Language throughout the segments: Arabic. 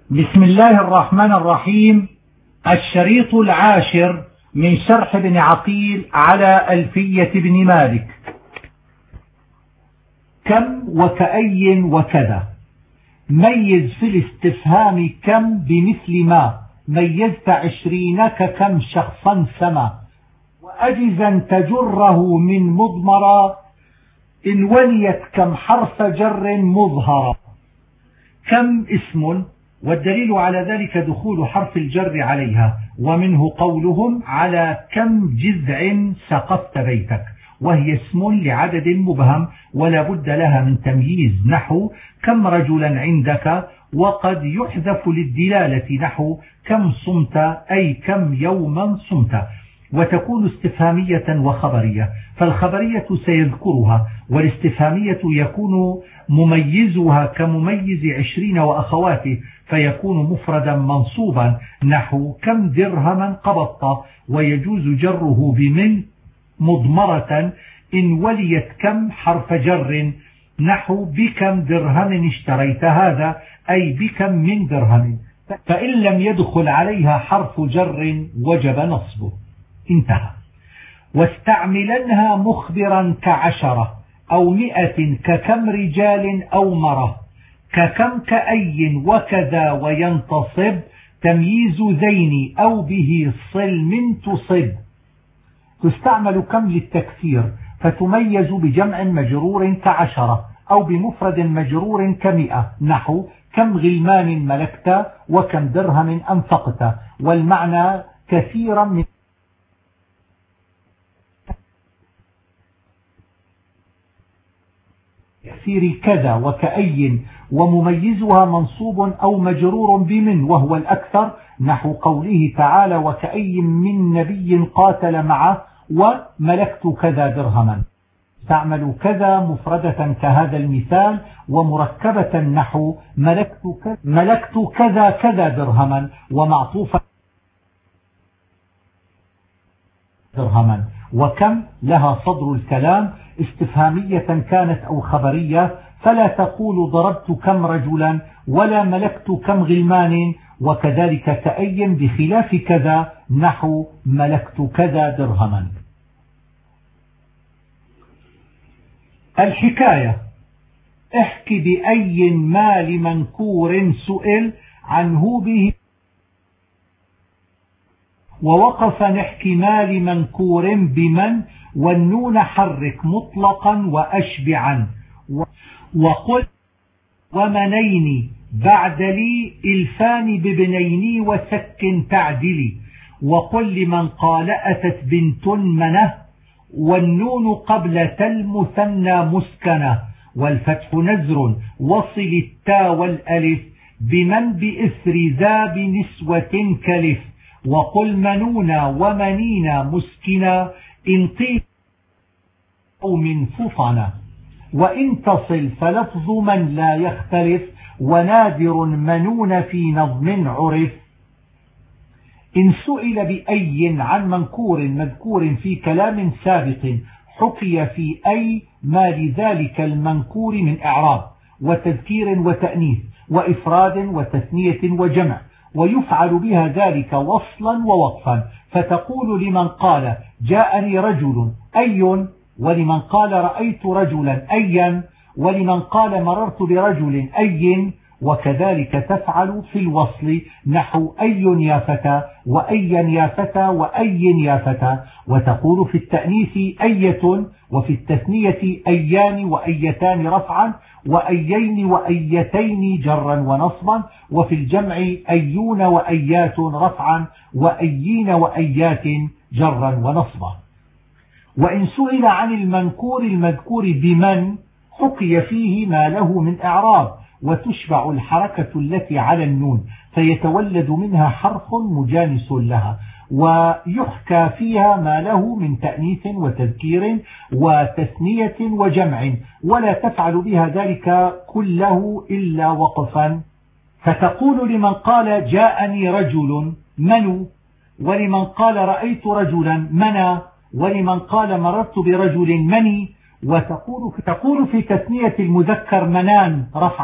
بسم الله الرحمن الرحيم. الشريط العاشر من شرح ابن عقيل على ألفية ابن مالك. كم وكأي وكذا. ميز في الاستفهام كم بمثل ما ميزت 20 ككم شخصا سما، وأجزا تجره من مضمرا إن وليت كم حرف جر مظهرا. كم اسم، والدليل على ذلك دخول حرف الجر عليها، ومنه قولهم على كم جذع سقفت بيتك، وهي اسم لعدد مبهم ولا بد لها من تمييز، نحو كم رجلا عندك، وقد يحذف للدلالة نحو كم صمت أي كم يوما صمت. وتكون استفهامية وخبرية، فالخبرية سيذكرها، والاستفهامية يكون مميزها كمميز 20 وأخواته، فيكون مفردا منصوبا نحو كم درهما قبضت، ويجوز جره بمن مضمرة إن وليت كم حرف جر نحو بكم درهم اشتريت هذا، أي بكم من درهم، فإن لم يدخل عليها حرف جر وجب نصبه. انتهى. واستعملنها مخبرا كعشرة أو 100 ككم رجال أو مرة، ككم كأي وكذا، وينتصب تمييز ذين أو به صل من تصب. تستعمل كم للتكثير، فتميز بجمع مجرور كعشرة أو بمفرد مجرور ك100 نحو كم غلمان ملكت وكم درهم أنفقت، والمعنى كثيرا من تكثير كذا وكأي، ومميزها منصوب أو مجرور بمن وهو الأكثر، نحو قوله تعالى وكأي من نبي قاتل معه وملكت كذا درهما. استعملوا كذا مفردة كهذا المثال، ومركبة نحو ملكت كذا كذا درهما، ومعطوفة درهما. وكم لها صدر الكلام استفهامية كانت أو خبرية، فلا تقول ضربت كم رجلا ولا ملكت كم غلمان، وكذلك كأي بخلاف كذا نحو ملكت كذا درهما. الحكاية. احكي بأي مال منكور سئل عنه به، ووقف نحكي مال منكور بمن، والنون حرك مطلقا وأشبعا، وقل ومنين بعد لي إلفان ببنين وسك تعدلي، وقل لمن قال أتت بنت منه، والنون قبل المثنى مسكنة، والفتح نزر وصل التاء والألف بمن بإثر ذا بنسوة كلف، وقل منونا ومنينا مسكنا إن قيل أو من فطنا، وإن تصل فلفظ من لا يختلف، ونادر منون في نظم عرف. إن سئل بأي عن منكور مذكور في كلام سابق، حكي في أي ما لذلك المنكور من إعراب وتذكير وتأنيث وإفراد وتثنية وجمع، ويفعل بها ذلك وصلا ووقفا، فتقول لمن قال جاءني رجل أي، ولمن قال رأيت رجلا أيا، ولمن قال مررت برجل أي، وكذلك تفعل في الوصل نحو أي يا فتى وأيا يا فتى وأي يا فتى، وتقول في التأنيث أية، وفي التثنية أيان وأيتان رفعا، وأيين وأيتين جرا ونصبا، وفي الجمع أيون وأيات رفعا، وأيين وأيات جرا ونصبا. وإن سئل عن المنكور المذكور بمن، حكي فيه ما له من إعراب، وتشبع الحركة التي على النون، فيتولد منها حرف مجانس لها، ويحكى فيها ما له من تأنيث وتذكير وتثنية وجمع، ولا تفعل بها ذلك كله إلا وقفا، فتقول لمن قال جاءني رجل منو، ولمن قال رأيت رجلا منا، ولمن قال مررت برجل مني، وتقول في تثنية المذكر منان رفعا،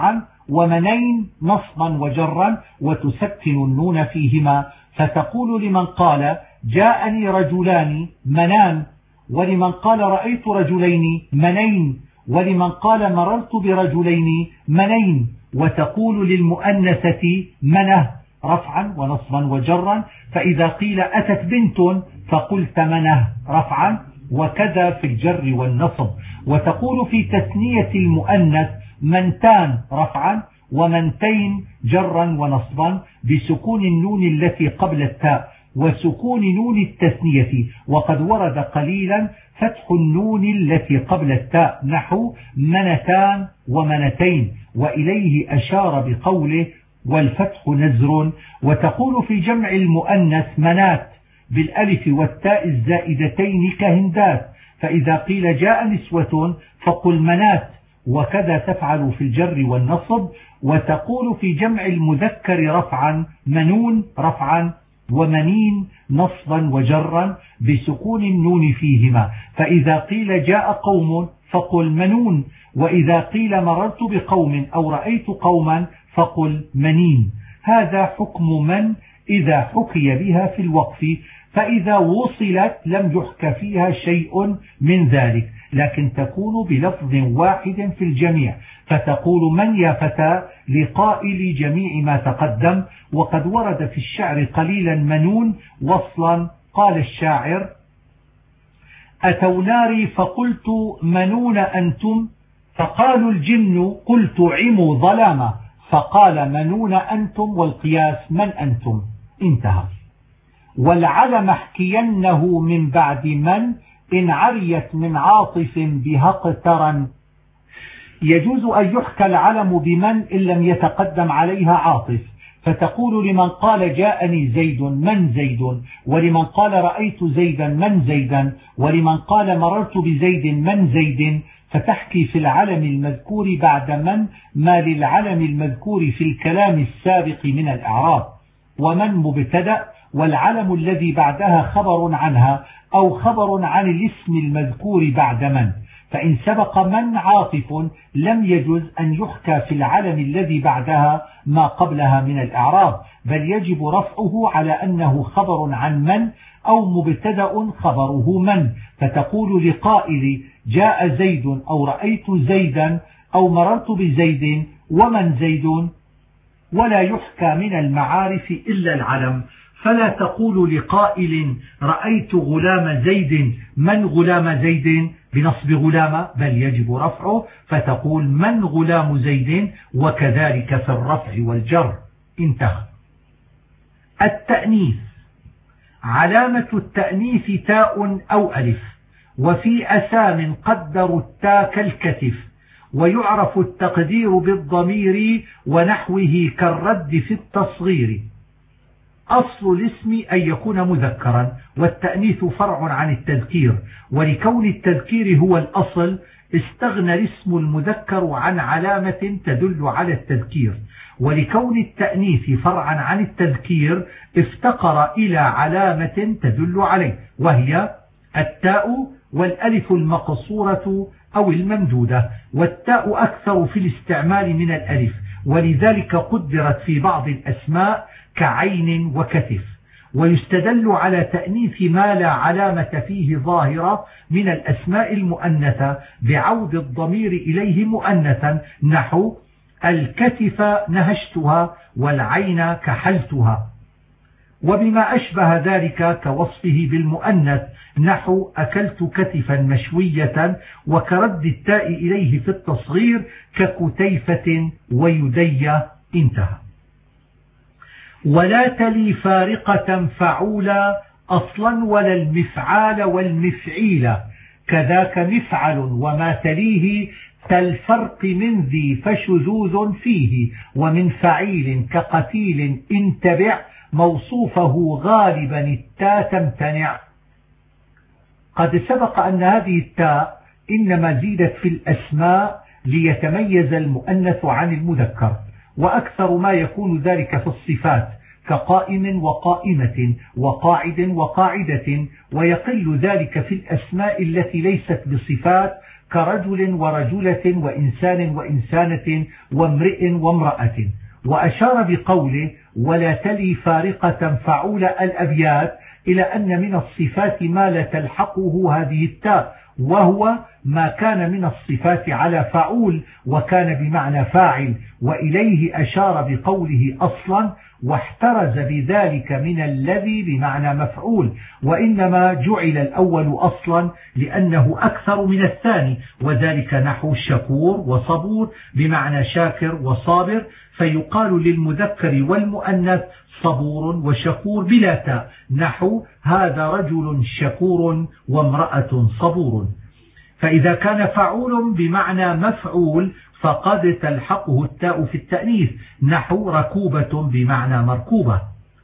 ومنين نصبا وجرا وتسكن النون فيهما، فتقول لمن قال جاءني رجلان منان، ولمن قال رأيت رجلين منين، ولمن قال مررت برجلين منين. وتقول للمؤنثة منه رفعا ونصبا وجرا، فإذا قيل أتت بنت فقلت منه رفعا، وكذا في الجر والنصب. وتقول في تثنية المؤنث منتان رفعا ومنتين جرا ونصبا بسكون النون التي قبل التاء وسكون نون التثنية، وقد ورد قليلا فتح النون التي قبل التاء نحو منتان ومنتين، وإليه أشار بقوله والفتح نزر. وتقول في جمع المؤنث منات بالألف والتاء الزائدتين كهندات، فإذا قيل جاء نسوة فقل منات، وكذا تفعل في الجر والنصب. وتقول في جمع المذكر رفعا منون رفعا ومنين نصبا وجرا بسكون النون فيهما، فإذا قيل جاء قوم فقل منون، وإذا قيل مررت بقوم أو رأيت قوما فقل منين. هذا حكم من إذا حكي بها في الوقف، فإذا وصلت لم يحك فيها شيء من ذلك، لكن تكون بلفظ واحد في الجميع، فتقول من يا فتى لقائل جميع ما تقدم. وقد ورد في الشعر قليلا منون وصلا، قال الشاعر أتوا ناري فقلت منون أنتم، فقالوا الجن قلت عموا ظلاما، فقال منون أنتم والقياس من أنتم. انتهى. والعلم احكينه من بعد من إن عريت من عاطف بها اقترن. يجوز أن يحكى العلم بمن إن لم يتقدم عليها عاطف، فتقول لمن قال جاءني زيد من زيد، ولمن قال رأيت زيدا من زيدا، ولمن قال مررت بزيد من زيد، فتحكي في العلم المذكور بعد من ما للعلم المذكور في الكلام السابق من الإعراب. ومن مبتدأ، والعلم الذي بعدها خبر عنها أو خبر عن الاسم المذكور بعد من، فإن سبق من عاطف لم يجوز أن يحكى في العلم الذي بعدها ما قبلها من الإعراب، بل يجب رفعه على أنه خبر عن من أو مبتدأ خبره من. فتقول لقائل جاء زيد أو رأيت زيدا أو مررت بزيد ومن زيد، ولا يحكى من المعارف إلا العلم. فلا تقول لقائل رأيت غلام زيد من غلام زيد بنصب غلام، بل يجب رفعه، فتقول من غلام زيد، وكذلك في الرفع والجر. انتهى. التأنيث. علامة التأنيث تاء أو ألف، وفي أسام قدروا التاء كالكتف، ويعرف التقدير بالضمير ونحوه كالرد في التصغير. أصل الاسم أن يكون مذكرا، والتأنيث فرع عن التذكير، ولكون التذكير هو الأصل استغنى الاسم المذكر عن علامة تدل على التذكير، ولكون التأنيث فرعا عن التذكير افتقر إلى علامة تدل عليه، وهي التاء والألف المقصورة أو الممدودة، والتاء أكثر في الاستعمال من الألف، ولذلك قدرت في بعض الأسماء كعين وكتف. ويستدل على تأنيث ما لا علامة فيه ظاهرة من الأسماء المؤنثة بعود الضمير إليه مؤنثا، نحو الكتف نهشتها والعين كحلتها، وبما أشبه ذلك كوصفه بالمؤنث، نحو أكلت كتفا مشوية، وكرد التاء إليه في التصغير ككتيفة ويدي. انتهى. ولا تلي فارقة فعولا أصلا ولا المفعال والمفعيل، كذاك مفعل وما تليه كالفرق من ذي فشذوذ فيه، ومن فعيل كقتيل انتبع موصوفه غالبا التاء تمتنع. قد سبق أن هذه التاء إنما زيدت في الأسماء ليتميز المؤنث عن المذكر، وأكثر ما يكون ذلك في الصفات كقائم وقائمة وقاعد وقاعدة، ويقل ذلك في الأسماء التي ليست بصفات كرجل ورجلة وإنسان وإنسانة وامرئ وامرأة. وأشار بقوله ولا تلي فارقة فعول الأبيات إلى أن من الصفات ما لا تلحقه هذه التاء، وهو ما كان من الصفات على فعول وكان بمعنى فاعل، وإليه أشار بقوله أصلا، واحترز بذلك من الذي بمعنى مفعول، وإنما جعل الأول أصلا لأنه أكثر من الثاني، وذلك نحو شكور وصبور بمعنى شاكر وصابر، فيقال للمذكر والمؤنث صبور وشكور بلا تاء، نحو هذا رجل شكور وامرأة صبور. فإذا كان فعول بمعنى مفعول فقد تلحقه التاء في التأنيث، نحو ركوبة بمعنى مركوبة.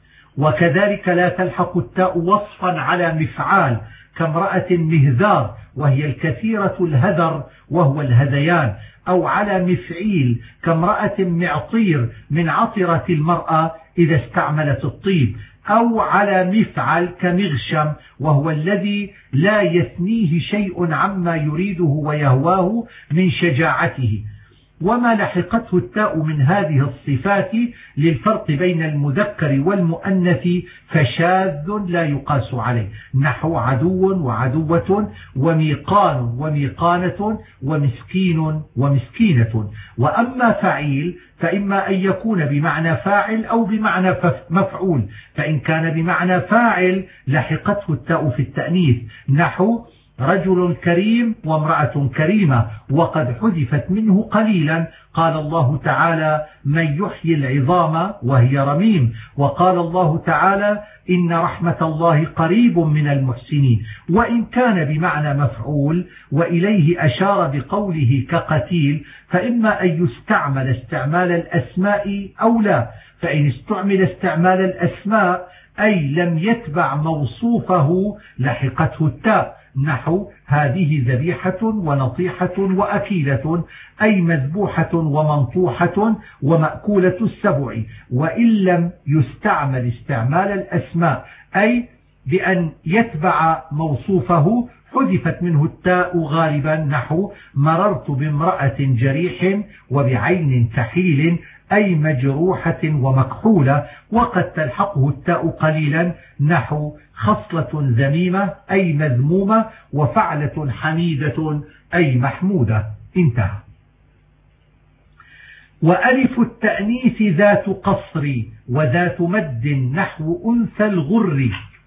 وكذلك لا تلحق التاء وصفا على مفعال كامرأة مهذار وهي الكثيرة الهذر وهو الهذيان، أو على مفعيل كامرأة معطير من عطرة المرأة إذا استعملت الطيب، أو على مفعل كمغشم وهو الذي لا يثنيه شيء عما يريده ويهواه من شجاعته. وما لحقته التاء من هذه الصفات للفرق بين المذكر والمؤنث فشاذ لا يقاس عليه، نحو عدو وعدوة وميقان وميقانة ومسكين ومسكينة. وأما فعيل فإما أن يكون بمعنى فاعل أو بمعنى مفعول، فإن كان بمعنى فاعل لحقته التاء في التأنيث، نحو رجل كريم وامرأة كريمة، وقد حذفت منه قليلا، قال الله تعالى من يحيي العظام وهي رميم، وقال الله تعالى إن رحمة الله قريب من المحسنين. وإن كان بمعنى مفعول وإليه أشار بقوله كقتيل، فإما أن يستعمل استعمال الأسماء أو لا، فإن استعمل استعمال الأسماء أي لم يتبع موصوفه لحقته التاء، نحو هذه ذبيحة ونطيحة وأكيلة، أي مذبوحة ومنطوحة ومأكولة السبع. وإن لم يستعمل استعمال الأسماء أي بأن يتبع موصوفه حذفت منه التاء غالبا، نحو مررت بامرأة جريح وبعين كحيل، أي مجروحة ومكحولة، وقد تلحقه التاء قليلا، نحو خصلة ذميمة أي مذمومة، وفعلة حميدة أي محمودة. انتهى. وألف التأنيث ذات قصر وذات مد نحو أنثى الغر.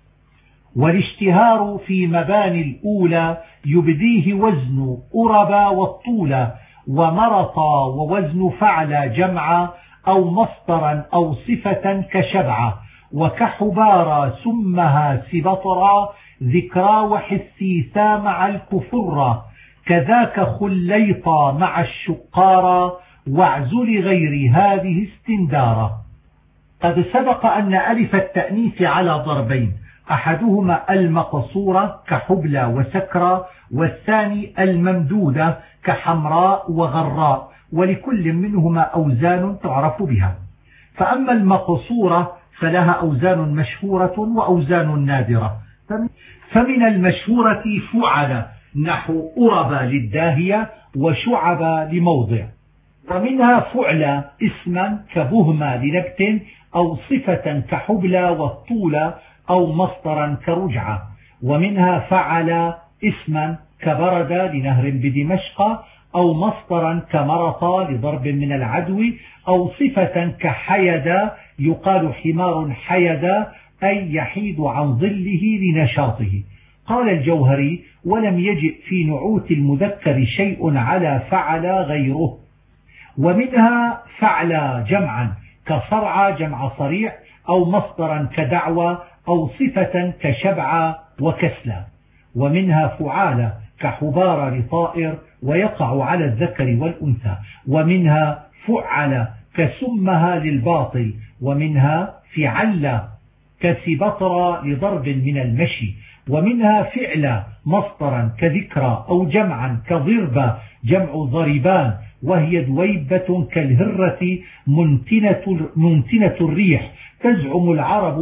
والاشتهار في مباني الأولى يبديه وزن أربا والطولة، ومرطا ووزن فعل جمعا أو مصدرا أو صفة كشبعة، وكحبارا سمها سبطرا ذكرا وحسيثا مع الكفرة، كذاك خليطا مع الشقارا واعزل غير هذه استندارا. قد سبق أن ألف التأنيث على ضربين، أحدهما المقصورة كحبلى وسكرى، والثاني الممدودة كحمراء وغراء، ولكل منهما أوزان تعرف بها. فأما المقصورة فلها أوزان مشهورة وأوزان نادرة، فمن المشهورة فعل نحو أربى للداهية وشعب لموضع، ومنها فعل اسما كبهما لنبت، أو صفة كحبلى والطولة، أو مصدرا كرجعة. ومنها فعل اسما كبرد لنهر بدمشق، أو مصدرا كمرط لضرب من العدو، أو صفة كحيدا يقال حمار حيدا أي يحيد عن ظله لنشاطه. قال الجوهري ولم يجئ في نعوت المذكر شيء على فعل غيره. ومنها فعل جمعا كصرع جمع صريع، أو مصدرا كدعوى، أو صفة كشبع وكسلى. ومنها فعال كحبار لطائر ويقع على الذكر والأنثى. ومنها فعل كسمها للباطل. ومنها فعل كسبطر لضرب من المشي. ومنها فعل مصدرا كذكرى، أو جمعا كضربة جمع ضربان، وهي دويبة كالهرة منتنة الريح، تزعم العرب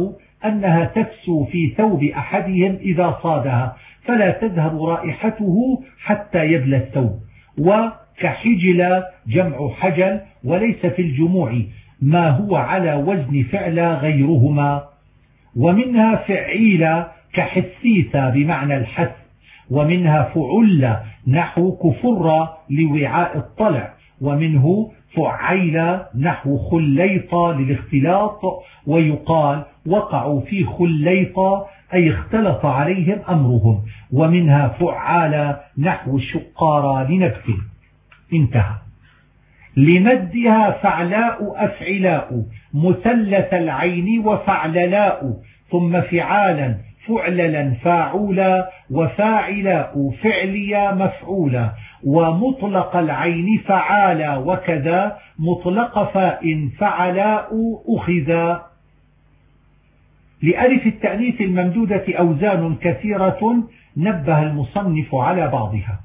أنها تفسو في ثوب أحدهم إذا صادها فلا تذهب رائحته حتى يبلى الثوب. وكحجل جمع حجل، وليس في الجموع ما هو على وزن فعل غيرهما. ومنها فعيل كحثيثة بمعنى الحث. ومنها فعل نحو كفر لوعاء الطلع. ومنه فعيل نحو خليط للاختلاط، ويقال وقعوا في خليط أي اختلط عليهم أمرهم. ومنها فعال نحو شقار لنبت. انتهى. لمدها فعلاء أفعلاء مثلث العين وفعللاء، ثم فعالا فعللا فاعولا وفاعلاء فعليا مفعولا، ومطلق العين فعالا، وكذا مطلق فاء فعلاء أخذا. لألف التأنيث الممدودة أوزان كثيرة نبه المصنف على بعضها.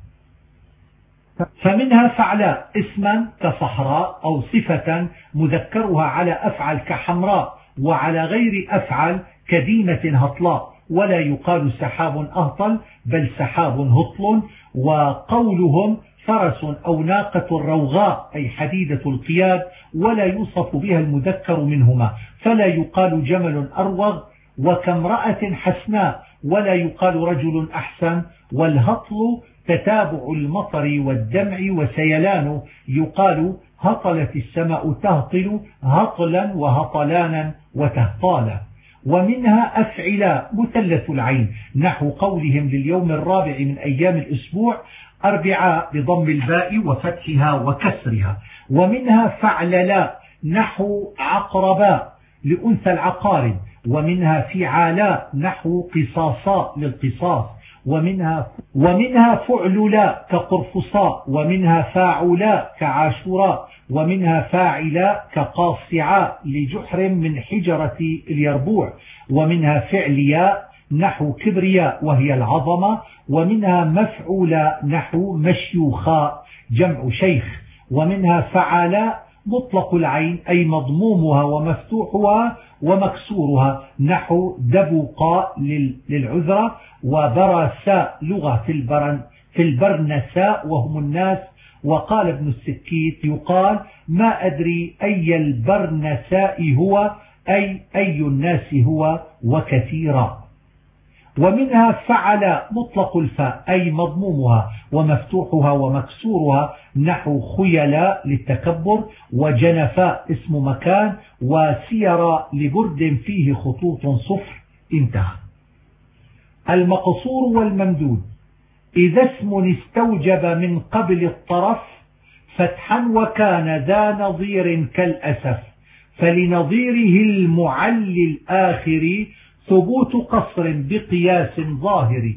فمنها فعلاء اسما كصحراء، أو صفة مذكرها على أفعل كحمراء، وعلى غير أفعل كديمة هطلاء. ولا يقال سحاب أهطل بل سحاب هطل. وقولهم فرس أو ناقة روغاء أي حديدة القياد، ولا يوصف بها المذكر منهما، فلا يقال جمل أروغ وكامرأة حسناء، ولا يقال رجل أحسن. والهطل تتابع المطر والدمع وسيلانه، يقال هطلت السماء تهطل هطلا وهطلانا وتهطالا. ومنها أفعلاء مثلث العين نحو قولهم لليوم الرابع من أيام الأسبوع أربعاء بضم الباء وفتحها وكسرها. ومنها فعللاء نحو عقرباء لأنثى العقارب. ومنها فعالاء نحو قصاصاء للقصاص. ومنها فعللاء كقرفصاء. ومنها فاعلاء كعاشوراء. ومنها فاعلاء كقاصعاء لجحر من حجرة اليربوع. ومنها فعلياء نحو كبرياء وهي العظمة. ومنها مفعولاء نحو مشيوخاء جمع شيخ. ومنها فعالاء مطلق العين أي مضمومها ومفتوحها ومكسورها نحو دبقاء للعذرة، وبرساء لغة في البرنساء وهم الناس. وقال ابن السكيت يقال ما أدري أي البرنساء هو أي الناس هو وكثيرا. ومنها فعل مطلق الفاء أي مضمومها ومفتوحها ومكسورها نحو خيلاء للتكبر، وجنفاء اسم مكان، وسيرا لبرد فيه خطوط صفر. انتهى. المقصور والممدود إذا اسم استوجب من قبل الطرف فتحا وكان ذا نظير كالأسف، فلنظيره المعل الآخر ثبوت قصر بقياس ظاهر،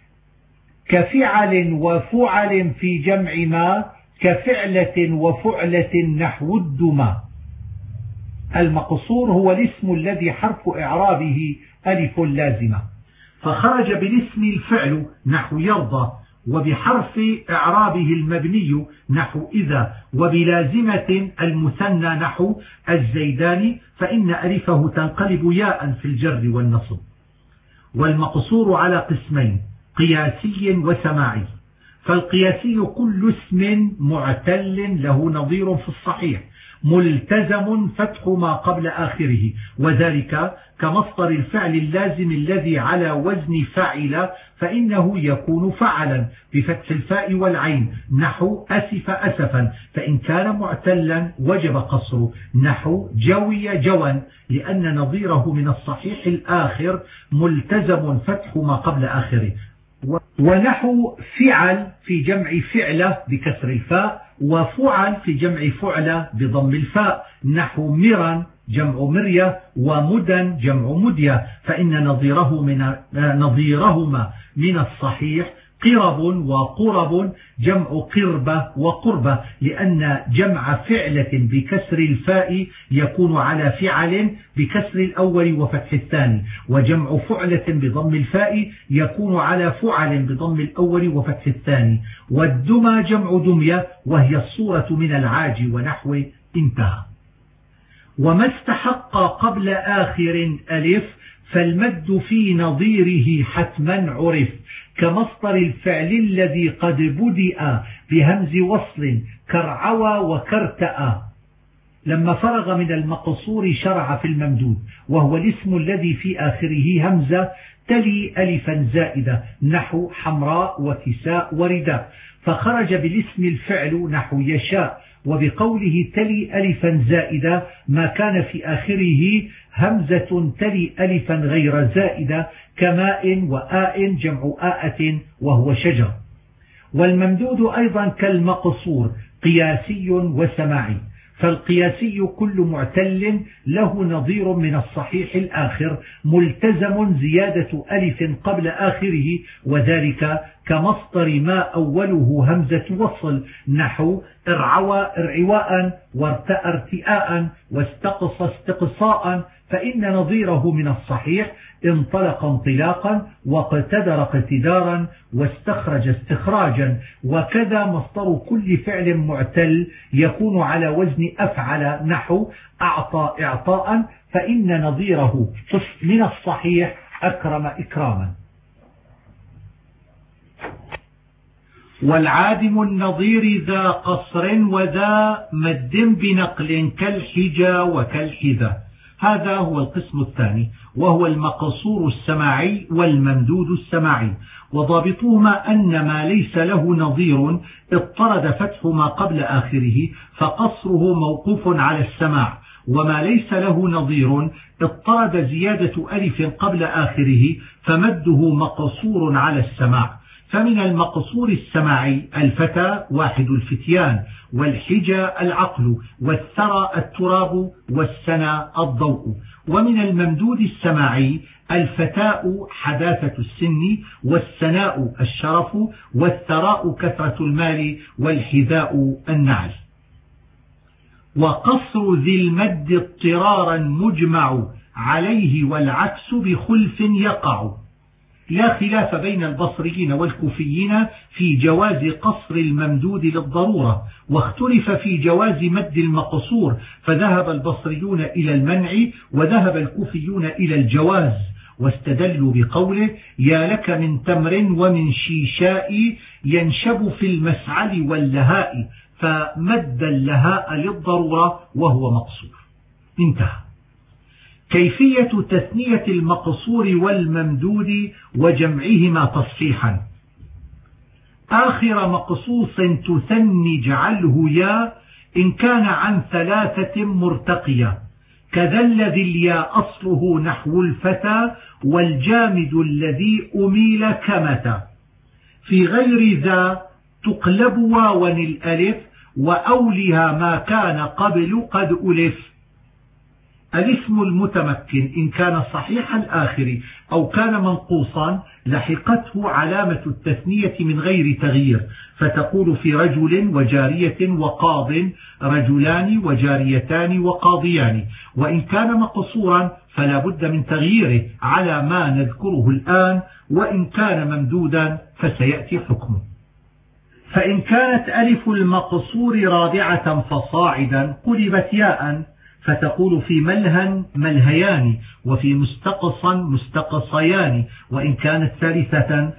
كفعل وفعل في جمع ما، كفعلة وفعلة نحو الدما. المقصور هو الاسم الذي حرف إعرابه ألف لازمة، فخرج بالاسم الفعل نحو يرضى، وبحرف إعرابه المبني نحو إذا، وبلازمة المثنى نحو الزيدان، فإن ألفه تنقلب ياء في الجر والنصب. والمقصور على قسمين: قياسي وسماعي. فالقياسي كل اسم معتل له نظير في الصحيح ملتزم فتح ما قبل آخره، وذلك كمصدر الفعل اللازم الذي على وزن فعل، فإنه يكون فعلا بفتح الفاء والعين نحو أسف أسفا، فإن كان معتلا وجب قصره نحو جوي جوا، لأن نظيره من الصحيح الآخر ملتزم فتح ما قبل آخره. ونحو فعل في جمع فعلة بكسر الفاء، وفعل في جمع فعلة بضم الفاء نحو مرا جمع مرية، ومدن جمع مدية، فإن نظيرهما من الصحيح قرب وقرب جمع قربة وقربة، لأن جمع فعلة بكسر الفاء يكون على فعل بكسر الأول وفتح الثاني، وجمع فعلة بضم الفاء يكون على فعل بضم الأول وفتح الثاني. والدمى جمع دمية وهي الصورة من العاج ونحوه. انتهى. وما استحق قبل آخر ألف فالمد في نظيره حتما عرف كمصدر الفعل الذي قد بدأ بهمز وصل كرعوى وكرتأ. لما فرغ من المقصور شرع في الممدود، وهو الاسم الذي في آخره همزة تلي ألفا زائدة نحو حمراء وكساء ورداء، فخرج بالاسم الفعل نحو يشاء، وبقوله تلي ألفا زائدة ما كان في آخره همزة تلي ألفا غير زائدة كماء وآء جمع آءة وهو شجر. والممدود أيضا كالمقصور قياسي وسماعي، فالقياسي كل معتل له نظير من الصحيح الآخر ملتزم زيادة ألف قبل آخره، وذلك كمصدر ما أوله همزة وصل نحو ارعوى ارعواء وارتأ ارتئاء واستقصى استقصاء، فإن نظيره من الصحيح انطلق انطلاقا واقتدر اقتدارا واستخرج استخراجا. وكذا مصدر كل فعل معتل يكون على وزن أفعل نحو أعطى إعطاء، فإن نظيره من الصحيح أكرم إكراما. والعادم النظير ذا قصر وذا مد بنقل كالحجا وكالحذا. هذا هو القسم الثاني، وهو المقصور السماعي والممدود السماعي. وضابطهما أن ما ليس له نظير اضطرد فتح ما قبل آخره فقصره موقوف على السماع، وما ليس له نظير اضطرد زيادة ألف قبل آخره فمده مقصور على السماع. فمن المقصور السماعي الفتى واحد الفتيان، والحجى العقل، والثرى التراب، والسنا الضوء. ومن الممدود السماعي الفتاء حداثة السن، والسناء الشرف، والثراء كثرة المال، والحذاء النعل. وقصر ذي المد اضطرارا مجمع عليه والعكس بخلف يقع. لا خلاف بين البصريين والكوفيين في جواز قصر الممدود للضرورة، واختلف في جواز مد المقصور، فذهب البصريون إلى المنع وذهب الكوفيون إلى الجواز، واستدلوا بقوله يا لك من تمر ومن شيشاء ينشب في المسعل واللهاء، فمد اللهاء للضرورة وهو مقصور. انتهى. كيفية تثنية المقصور والممدود وجمعهما تصحيحا. آخر مقصوص تثني اجعله يا إن كان عن ثلاثة مرتقية، كذا الذي الياء أصله نحو الفتى والجامد الذي أميل كمتا. في غير ذا تقلب واوا الألف وأولها ما كان قبل قد ألف. الاسم المتمكن إن كان صحيح الآخر أو كان منقوصا لحقته علامة التثنية من غير تغيير، فتقول في رجل وجارية وقاض رجلان وجاريتان وقاضيان. وإن كان مقصورا فلا بد من تغييره على ما نذكره الآن، وإن كان ممدودا فسيأتي حكمه. فإن كانت ألف المقصور رابعة فصاعدا قلبت ياء، فتقول في ملها ملهيان، وفي مستقصا مستقصيان. وإن كانت ثالثة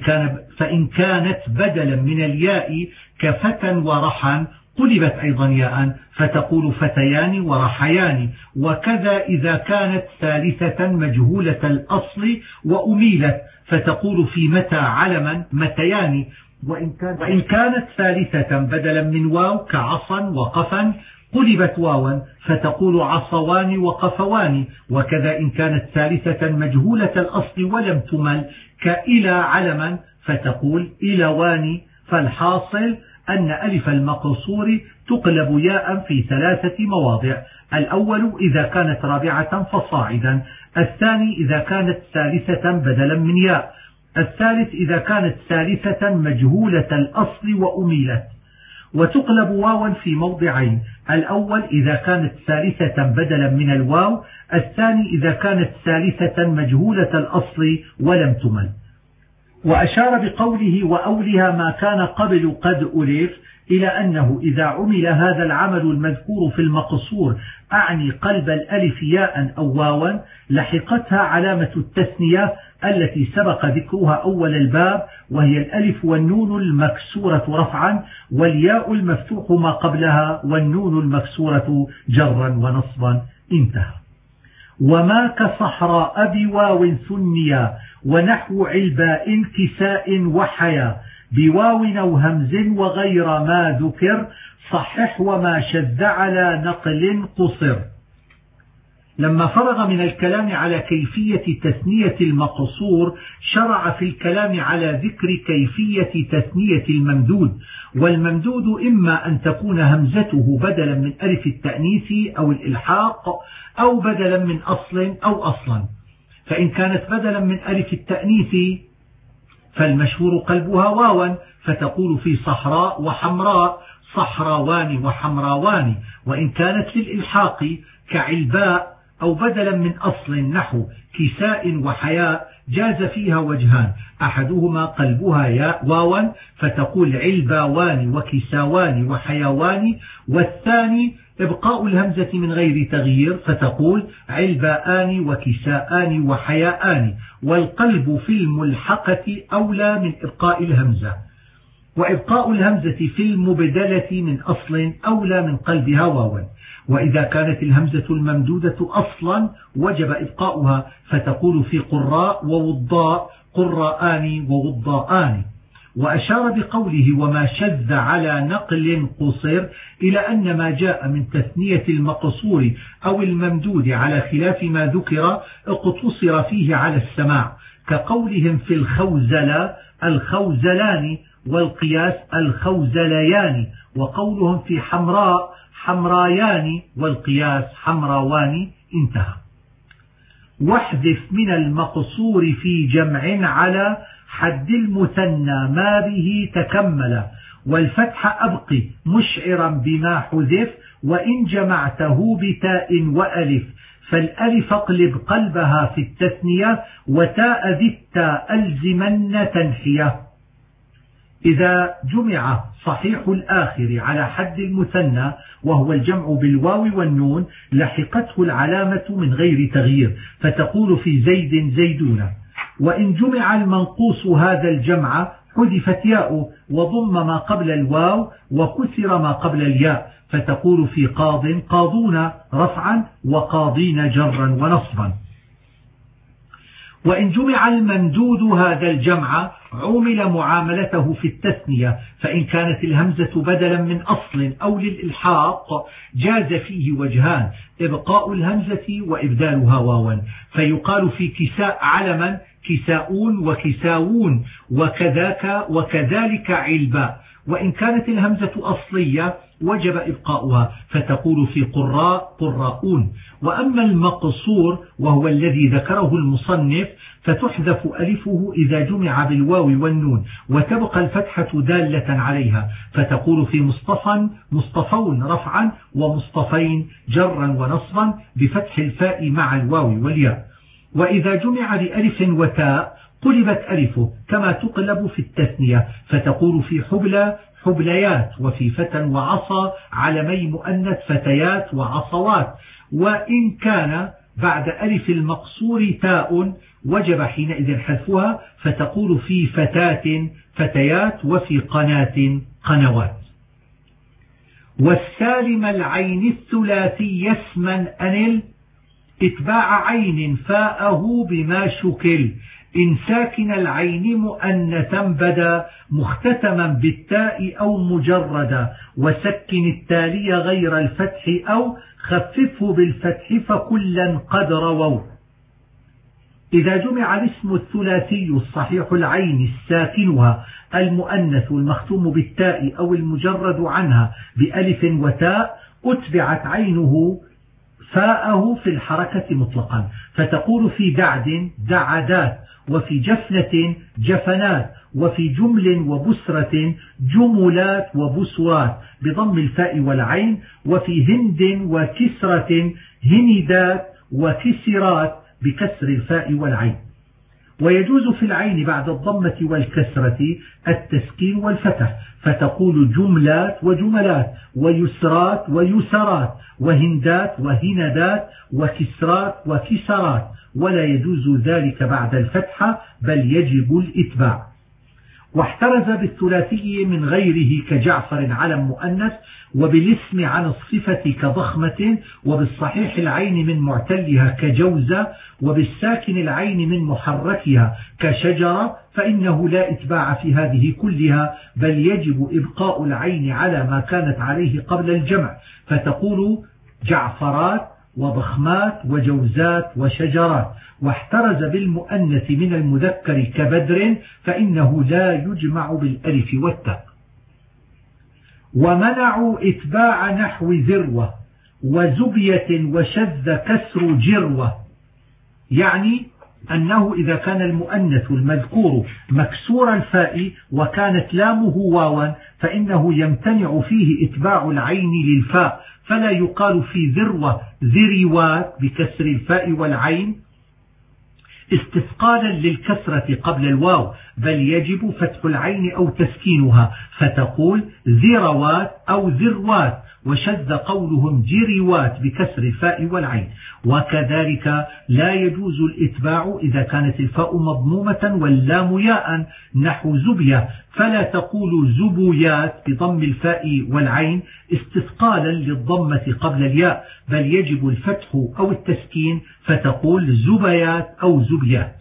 فإن كانت بدلا من الياء كفتى ورحا قلبت أيضا ياء، فتقول فتيان ورحيان. وكذا إذا كانت ثالثة مجهولة الأصل وأميلت فتقول في متى علما متيان. وإن كانت ثالثة بدلا من واو كعصا وقفا قلبت واوا فتقول عصوان وقفوان. وكذا إن كانت ثالثة مجهولة الأصل ولم تمل كإلى علما فتقول إلوان. فالحاصل أن ألف المقصور تقلب ياء في ثلاثة مواضع: الأول إذا كانت رابعة فصاعدا، الثاني إذا كانت ثالثة بدلا من ياء، الثالث إذا كانت ثالثة مجهولة الأصل وأميلت. وتقلب واوا في موضعين: الأول إذا كانت ثالثة بدلا من الواو، الثاني إذا كانت ثالثة مجهولة الأصل ولم تمل. وأشار بقوله وأولها ما كان قبل قد ألف إلى أنه إذا عمل هذا العمل المذكور في المقصور أعني قلب الألف ياء أو واوا لحقتها علامة التثنية التي سبق ذكرها أول الباب، وهي الألف والنون المكسورة رفعا والياء المفتوح ما قبلها والنون المكسورة جرا ونصبا. انتهى. وما كصحراء بواو ثنيا ونحو علباء كساء وحيا بواو أو همز وغير ما ذكر صحح وما شذ على نقل قصر. لما فرغ من الكلام على كيفية تثنية المقصور شرع في الكلام على ذكر كيفية تثنية الممدود. والممدود إما أن تكون همزته بدلا من ألف التأنيث أو الإلحاق أو بدلا من أصل أو أصلا. فإن كانت بدلا من ألف التأنيث فالمشهور قلبها واوا فتقول في صحراء وحمراء صحراوان وحمراوان. وإن كانت للإلحاق كعلباء أو بدلا من أصل نحو كساء وحياء جاز فيها وجهان، أحدهما قلبها ياء واوا فتقول علباوان وكساوان وحياوان، والثاني إبقاء الهمزة من غير تغيير فتقول علباءان وكساءان وحياءان. والقلب في الملحقة أولى من إبقاء الهمزة، وإبقاء الهمزة في المبدلة من أصل أولى من قلبها واوا. وإذا كانت الهمزة الممدودة أصلا وجب إبقاؤها فتقول في قراء ووضاء قراءان ووضاءان. وأشار بقوله وما شذ على نقل قصر إلى أن ما جاء من تثنية المقصور أو الممدود على خلاف ما ذكر اقتصر فيه على السماع، كقولهم في الخوزلة الخوزلان والقياس الخوزليان، وقولهم في حمراء حمرايان والقياس حمراوان. انتهى. واحذف من المقصور في جمع على حد المثنى ما به تكمل والفتح أبقي مشعرا بما حذف وإن جمعته بتاء وألف فالألف اقلب قلبها في التثنية وتاء ذي التاء ألزمن تنحية. إذا جمع صحيح الآخر على حد المثنى وهو الجمع بالواو والنون لحقته العلامة من غير تغيير فتقول في زيد زيدون. وإن جمع المنقوص هذا الجمع حذفت ياء وضم ما قبل الواو وكسر ما قبل الياء فتقول في قاض قاضون رفعا وقاضين جرا ونصبا. وإن جمع الممدود هذا الجمع عمل معاملته في التثنية، فإن كانت الهمزة بدلا من أصل أو للإلحاق جاز فيه وجهان، إبقاء الهمزة وإبدالها واوا، فيقال في كساء علما كساؤون وكساوون وكذاك وكذلك علباء. وإن كانت الهمزة أصلية وجب إبقاؤها فتقول في قراء قراؤون. وأما المقصور وهو الذي ذكره المصنف فتحذف ألفه إذا جمع بالواو والنون وتبقى الفتحة دالة عليها فتقول في مصطفى مصطفون رفعا ومصطفين جرا ونصبا بفتح الفاء مع الواو والياء. وإذا جمع بألف وتاء قلبت ألفه كما تقلب في التثنية فتقول في حبلى حبليات وفي فتى وعصا علمي مؤنث فتيات وعصوات. وإن كان بعد ألف المقصور تاء وجب حينئذ حذفها فتقول في فتاة فتيات وفي قناة قنوات. والسالم العين الثلاثي اسما أنل اتباع عين فاءه بما شكل إن ساكن العين مؤنثا بدا مختتما بالتاء أو مجردا وسكن التالي غير الفتح أو خففه بالفتح فكلا قد رووا. إذا جمع الاسم الثلاثي الصحيح العين الساكنها المؤنث المختوم بالتاء أو المجرد عنها بألف وتاء أتبعت عينه فاءه في الحركة مطلقا فتقول في دعد دعدات وفي جفنة جفنات وفي جمل وبسرة جملات وبسرات بضم الفاء والعين وفي هند وكسرة هندات وكسرات بكسر الفاء والعين. ويجوز في العين بعد الضمة والكسرة التسكين والفتح، فتقول جملات وجملات، ويسرات ويسرات، وهندات وهندات، وكسرات وكسرات، ولا يجوز ذلك بعد الفتحة بل يجب الإتباع. واحترز بالثلاثي من غيره كجعفر علم مؤنث، وبالاسم عن الصفة كضخمة، وبالصحيح العين من معتلها كجوزة، وبالساكن العين من محركها كشجرة، فإنه لا إتباع في هذه كلها بل يجب إبقاء العين على ما كانت عليه قبل الجمع، فتقول جعفرات وضخمات وجوزات وشجرات. واحترز بالمؤنث من المذكر كبدر، فإنه لا يجمع بالألف والتاء. ومنعوا إتباع نحو ذروة وزبية وشذ كسر جروة، يعني أنه إذا كان المؤنث المذكور مكسور الفاء وكانت لامه واوا فإنه يمتنع فيه إتباع العين للفاء، فلا يقال في ذروة ذروات بكسر الفاء والعين استثقالا للكسرة قبل الواو، بل يجب فتح العين أو تسكينها، فتقول ذروات أو ذروات، وشذ قولهم جروات بكسر الفاء والعين. وكذلك لا يجوز الإتباع إذا كانت الفاء مضمومة واللام ياء نحو زبية، فلا تقول زبويات بضم الفاء والعين استثقالا للضمة قبل الياء، بل يجب الفتح أو التسكين، فتقول زبيات أو زبيات.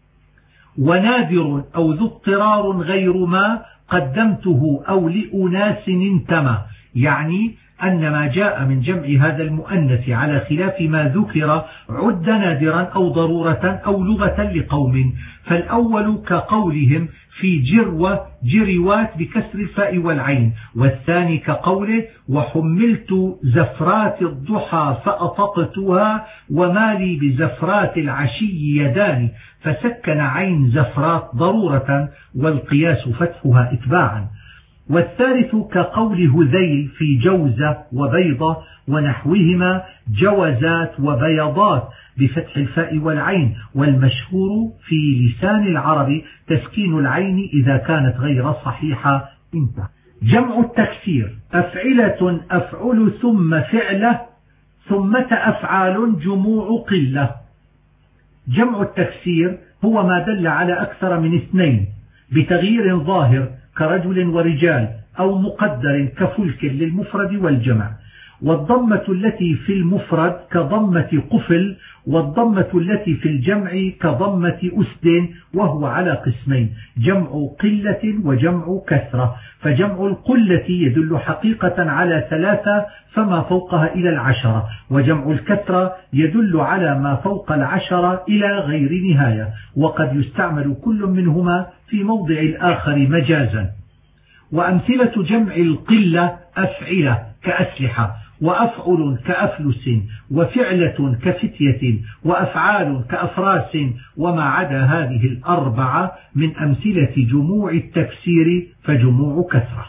ونادر أو ذو اضطرار غير ما قدمته أو لأناس انتمى، يعني أن ما جاء من جمع هذا المؤنث على خلاف ما ذكر عد نادرا أو ضرورة أو لغة لقوم، فالأول كقولهم في جروة جروات بكسر الفاء والعين، والثاني كقوله وحملت زفرات الضحى فأطقتها ومالي بزفرات العشي يداني، فسكن عين زفرات ضرورة والقياس فتحها إتباعا. والثالث كقول هذيل في جوزة وبيضة ونحوهما جوزات وبيضات بفتح الفاء والعين، والمشهور في لسان العرب تسكين العين إذا كانت غير صحيحة. انتهى. جمع التكسير أفعلة أفعل ثم فعلة ثمة أفعال جموع قلة. جمع التكسير هو ما دل على أكثر من اثنين بتغيير ظاهر كرجل ورجال، أو مقدر كفلك للمفرد والجمع. والضمة التي في المفرد كضمة قفل، والضمة التي في الجمع كضمة أسد، وهو على قسمين: جمع قلة وجمع كثرة. فجمع القلة يدل حقيقة على 3 فما فوقها إلى 10، وجمع الكثرة يدل على ما فوق 10 إلى غير نهاية، وقد يستعمل كل منهما في موضع الآخر مجازا. وأمثلة جمع القلة أفعلة كأسلحة، وأفعل كأفلس، وفعلة كفتية، وأفعال كأفراس، وما عدا هذه 4 من أمثلة جموع التكسير فجموع كثرة.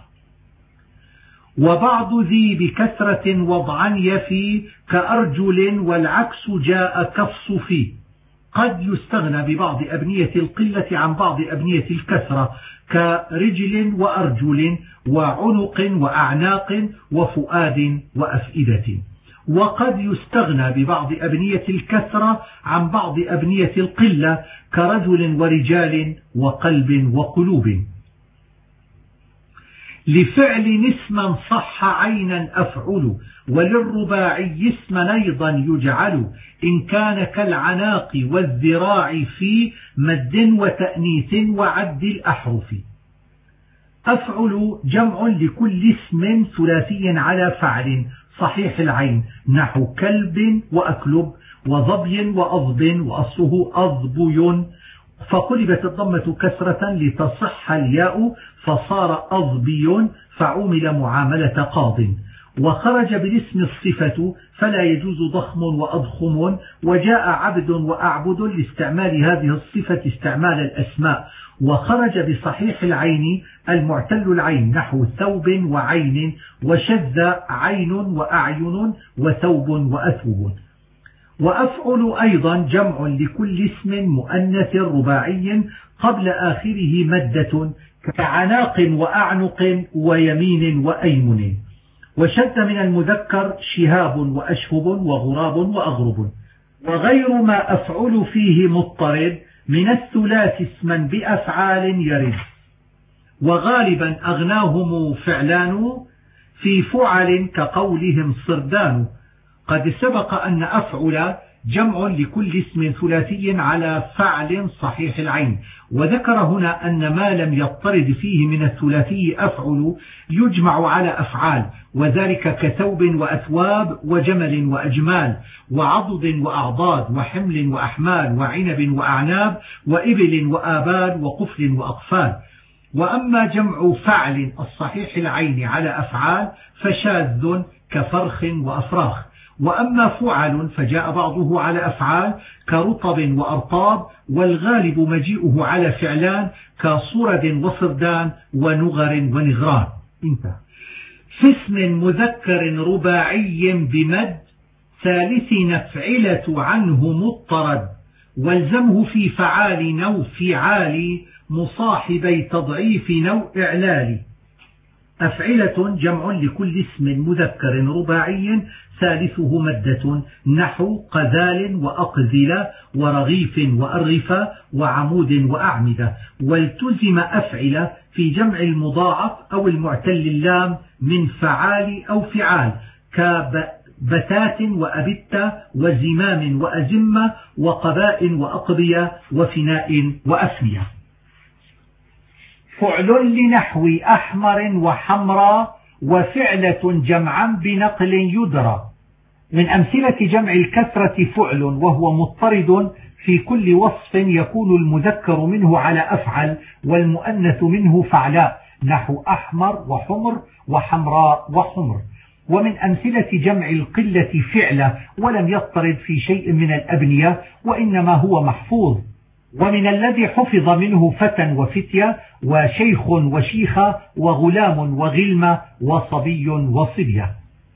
وبعض ذي بكثرة وضعا يفي كأرجل، والعكس جاء كالصف. قد يستغنى ببعض أبنية القلة عن بعض أبنية الكثرة كرجل وأرجل وعنق وأعناق وفؤاد وأفئدة. وقد يستغنى ببعض أبنية الكثرة عن بعض أبنية القلة كرجل ورجال وقلب وقلوب. لفعل اسما صح عينا أفعل، وللرباعي اسما أيضا يجعل، إن كان كالعناق والذراع في مد وتأنيث وعد الأحرف. أفعل جمع لكل اسم ثلاثي على فعل صحيح العين، نحو كلب وأكلب وظبي وأضب، وأصله أضبي، فقلبت الضمة كسرة لتصح الياء فصار أضبي، فعمل معاملة قاض. وخرج بالاسم الصفة فلا يجوز ضخم وأضخم، وجاء عبد وأعبد لاستعمال هذه الصفة استعمال الأسماء. وخرج بصحيح العين المعتل العين، نحو ثوب وعين، وشذ عين وأعين وثوب وأثوب. وأفعل أيضا جمع لكل اسم مؤنث رباعي قبل آخره مدة كعناق وأعنق ويمين وأيمن. وشد من المذكر شهاب وأشهب وغراب وأغرب. وغير ما أفعل فيه مضطرد من الثلاث اسما بأفعال يرد. وغالبا أغناهم فعلان في فعل كقولهم صردان. قد سبق أن أفعل جمع لكل اسم ثلاثي على فعل صحيح العين، وذكر هنا أن ما لم يضطرد فيه من الثلاثي أفعل يجمع على أفعال، وذلك كثوب وأثواب وجمل وأجمال وعضد وأعضاد وحمل وأحمال وعنب وأعناب وإبل وآبال وقفل وأقفال. وأما جمع فعل الصحيح العين على أفعال فشاذ كفرخ وأفراخ. وأما فعل فجاء بعضه على أفعال كرطب وأرطاب، والغالب مجيئه على فعلان كصرد وصردان ونغر ونغران. انتهى. في اسم مذكر رباعي بمد ثالث نفعلة عنه مضطرد، والزمه في فعال نو فعال مصاحبي تضعيف نو إعلال. أفعلة جمع لكل اسم مذكر رباعي ثالثه مدة نحو قذال وأقذل ورغيف وأرغف وعمود وأعمدة. والتزم أفعلة في جمع المضاعف أو المعتل اللام من فعال أو فعال كبتات وأبت وزمام وأزمة وقباء وأقبية وفناء وأفنية. فعل لنحو أحمر وحمراء وفعلة جمعا بنقل يدرى. من أمثلة جمع الكثرة فعل، وهو مضطرد في كل وصف يكون المذكر منه على أفعل والمؤنث منه فعلاء، نحو أحمر وحمر وحمراء وحمر. ومن أمثلة جمع القلة فعلة ولم يضطرد في شيء من الأبنية وإنما هو محفوظ. ومن الذي حفظ منه فتى وفتية وشيخ وشيخة وغلام وغلمة وصبي وصبية.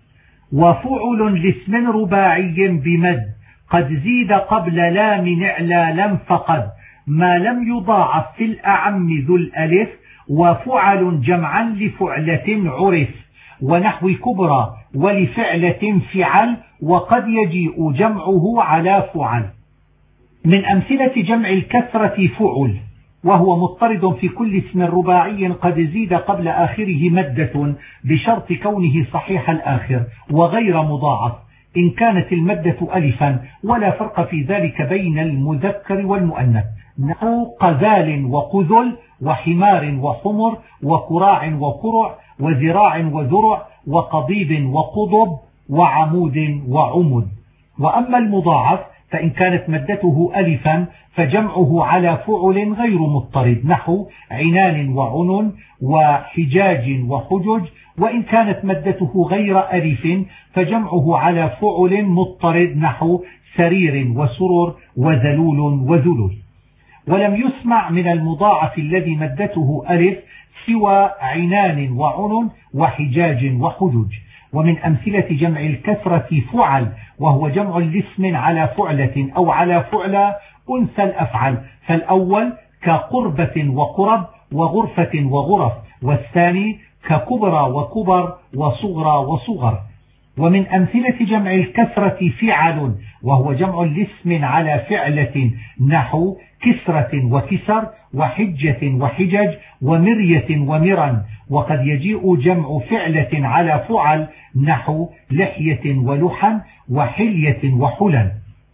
وفعل لاسم رباعي بمد قد زيد قبل لام نعلى لم فقد ما لم يضاعف في الأعم ذو الألف. وفعل جمعا لفعلة عرف ونحو كبرى ولفعلة فعل وقد يجيء جمعه على فعل. من أمثلة جمع الكثرة فعل، وهو مضطرد في كل اسم رباعي قد زيد قبل آخره مدة بشرط كونه صحيح الآخر وغير مضاعف إن كانت المدة ألفا، ولا فرق في ذلك بين المذكر والمؤنث، نحو قذال وقذل وحمار وحمر وكراع وكرع وذراع وذرع وقضيب وقضب وعمود وعمد. وأما المضاعف فإن كانت مدته ألفا فجمعه على فعل غير مضطرد، نحو عنان وعنن وحجاج وحجج. وإن كانت مدته غير ألف فجمعه على فعل مضطرد، نحو سرير وسرر وذلول وذلل. ولم يسمع من المضاعف الذي مدته ألف سوى عنان وعنن وحجاج وحجج. ومن أمثلة جمع الكثرة فعل، وهو جمع لاسم على فعلة أو على فعلى أنثى الأفعل، فالأول كقربة وقرب وغرفة وغرف، والثاني ككبرى وكبر وصغرى وصغر. ومن أمثلة جمع الكثرة فعل، وهو جمع لاسم على فعلة، نحو كسرة وكسر وحجة وحجج ومرية ومرا. وقد يجيء جمع فعلة على فعل، نحو لحية ولحن وحلية وحلن.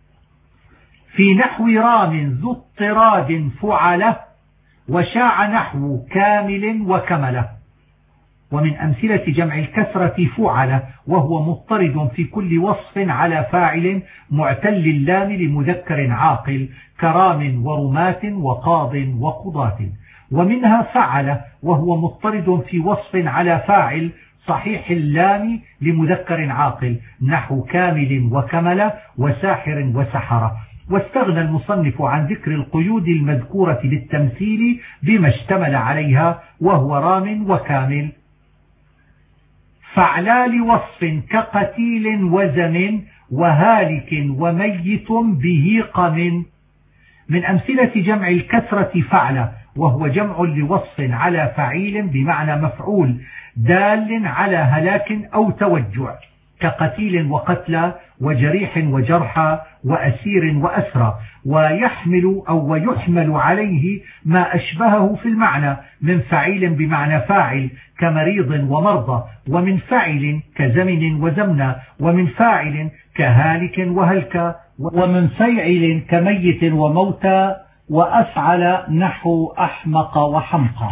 في نحو رام ذو اضطراد فعله وشاع نحو كامل وكمله. ومن أمثلة جمع الكسرة فعل، وهو مضطرد في كل وصف على فاعل معتل اللام لمذكر عاقل كرام ورمات وقاض وقضاة. ومنها فعل، وهو مضطرد في وصف على فاعل صحيح اللام لمذكر عاقل، نحو كامل وكمل وساحر وسحر. واستغنى المصنف عن ذكر القيود المذكورة للتمثيل بما اشتمل عليها، وهو رام وكامل. فعلا لوصف كقتيل وزم وهالك وميت بهيقم. من أمثلة جمع الكثرة فعل، وهو جمع لوصف على فعيل بمعنى مفعول دال على هلاك أو توجع، كقتيل وقتلى وجريح وجرحى وأسير وأسرى، ويحمل عليه ما أشبهه في المعنى من فعيل بمعنى فاعل كمريض ومرضى، ومن فاعل كزمن وزمنا، ومن فاعل كهالك وهلك، ومن فيعل كميت وموتى، وأفعل نحو أحمق وحمقى.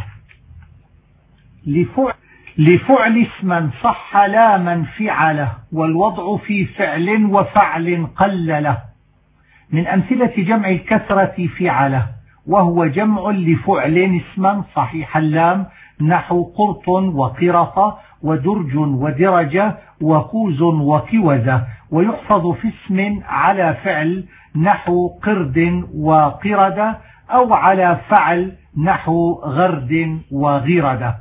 لفعل اسما صح لا من فعله، والوضع في فعل وفعل قلله. من أمثلة جمع الكثرة فعله، وهو جمع لفعل اسما صحيح اللام نحو قرط وقرطة ودرج ودرجة وكوز وكوزة، ويحفظ في اسم على فعل نحو قرد وقردة، أو على فعل نحو غرد وغردة.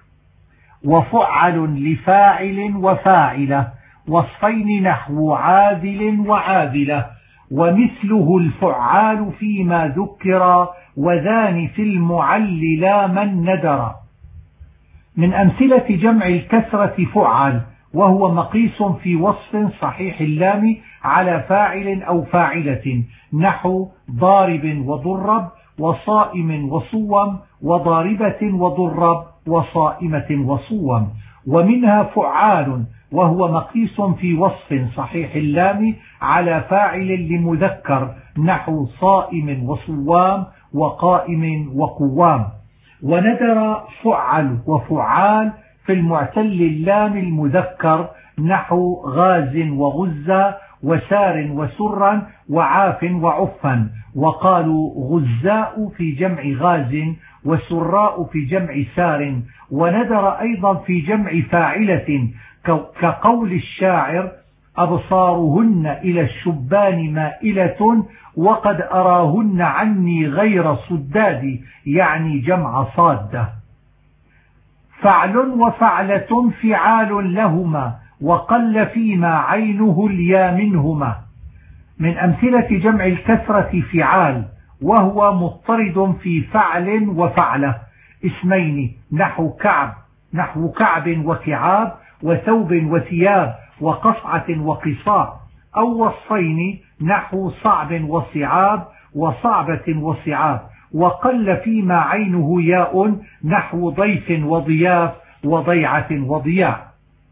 وفعل لفاعل وفاعلة، وصفين نحو عادل وعادلة، ومثله الفعال فيما ذكر، وذان في المعل لا من ندر. من أمثلة جمع الكثرة فعل، وهو مقيس في وصف صحيح اللام على فاعل أو فاعلة نحو ضارب وضرب وصائم وصوم وضاربة وضرب وصائمة وصوم. ومنها فعال، وهو مقيس في وصف صحيح اللام على فاعل لمذكر نحو صائم وصوام وقائم وقوام. وندر فعل وفعال في المعتل اللام المذكر نحو غاز وغزة وسار وسرا وعاف وعفا، وقالوا غزاء في جمع غاز وسراء في جمع سار. وندر أيضا في جمع فاعلة كقول الشاعر أبصارهن إلى الشبان مائلة وقد أراهن عني غير صداد، يعني جمع صادة. فعل وفعلة فعال لهما، وقل فيما عينه اليا منهما. من أمثلة جمع الكثرة فعال، وهو مضطرد في فعل وفعلة اسمين نحو كعب وكعاب وثوب وثياب وقصعة وقصاع، أو وصفين نحو صعب وصعاب وصعبة وصعاب، وقل فيما عينه ياء نحو ضيف وضياف وضيعة وضياع.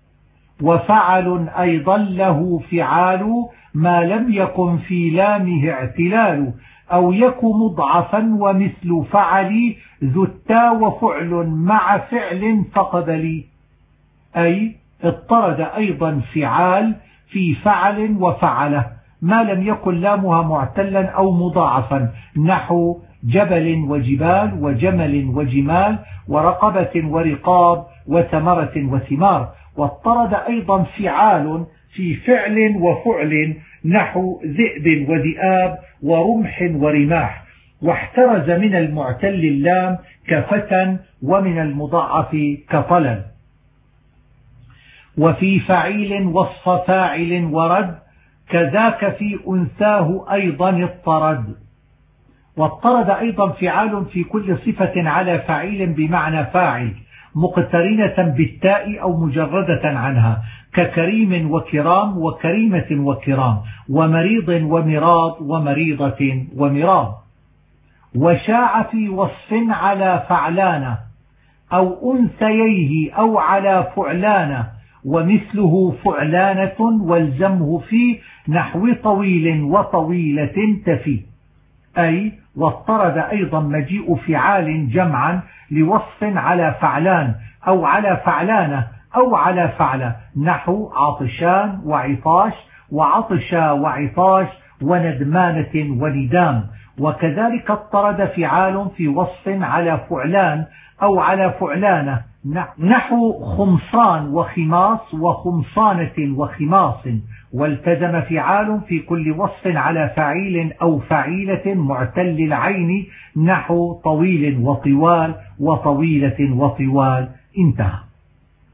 وفعل أيضا له فعال ما لم يكن في لامه اعتلال، أو يك مضعفا ومثل فعلي ذو التا وفعل مع فعل فقبلي، أي اضطرد أيضا فعال في فعل وفعله ما لم يكن لامها معتلا أو مضاعفا نحو جبل وجبال وجمل وجمال ورقبة ورقاب وثمرة وثمار. واضطرد أيضا فعال في فعل وفعل نحو ذئب وذئاب ورمح ورماح. واحترز من المعتل اللام كفتى، ومن المضاعف كطلل. وفي فعيل وصف فاعل ورد، كذاك في أنثاه أيضا اضطرد. واضطرد أيضا فعال في كل صفة على فعيل بمعنى فاعل مقترنة بالتاء أو مجردة عنها، ككريم وكرام وكريمة وكرام ومريض ومراض ومريضة ومراض. وشاع في وصف على فعلانة أو أنثييه أو على فعلانة، ومثله فعلانة والزمه في نحو طويل وطويلة تفي، أي واضطرد أيضا مجيء فعال جمعا لوصف على فعلان أو على فعلانة أو على فعلة نحو عطشان وعطاش وعطشا وعطاش وندمانة وندام. وكذلك اضطرد فعال في وصف على فعلان أو على فعلانة نحو خمصان وخماص وخمصانة وخماص. والتزم فعال في كل وصف على فعيل أو فعيلة معتل العين نحو طويل وطوال وطويلة وطوال. انتهى.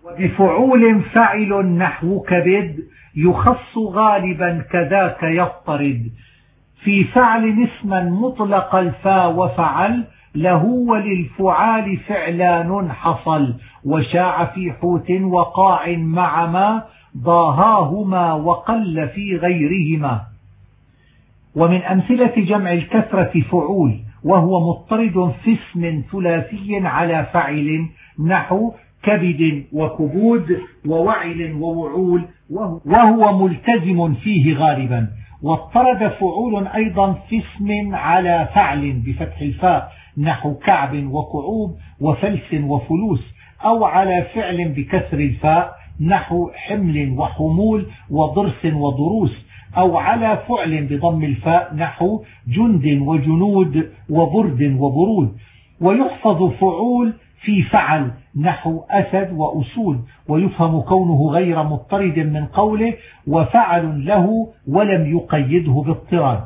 بفعول فعل نحو كبد يخص غالبا كذاك يضطرد. في فعل اسما مطلق الفاء وفعل له وللفعال فعلان حصل وشاع في حوت وقاع مع ما ضاهاهما وقل في غيرهما. ومن أمثلة جمع الكثرة فعول وهو مضطرد في اسم ثلاثي على فعل نحو كبد وكبود ووعل ووعول وهو ملتزم فيه غالبا. واضطرد فعول أيضا في اسم على فعل بفتح الفاء نحو كعب وكعوب وفلس وفلوس أو على فعل بكسر الفاء نحو حمل وحمول وضرس وضروس أو على فعل بضم الفاء نحو جند وجنود وبرد وبرود. ويحفظ فعول في فعل نحو أسد وأسود ويفهم كونه غير مضطرد من قوله وفعل له ولم يقيده باضطراد.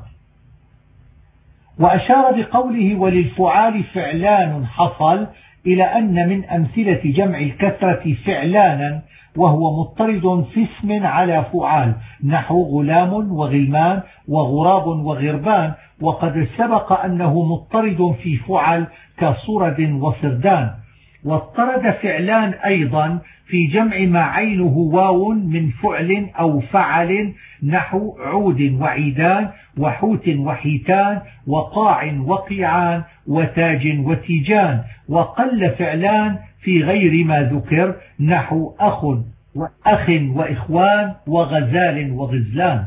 وأشار بقوله وللفعال فعلان حصل إلى أن من أمثلة جمع الكثرة فعلانا وهو مضطرد في اسم على فعال نحو غلام وغلمان وغراب وغربان وقد سبق أنه مضطرد في فعل كصرد وصردان. واضطرد فعلان أيضا في جمع ما عينه واو من فعل أو فعل نحو عود وعيدان وحوت وحيتان وقاع وقيعان وتاج وتيجان. وقل فعلان في غير ما ذكر نحو أخ وأخ وإخوان وغزال وغزلان.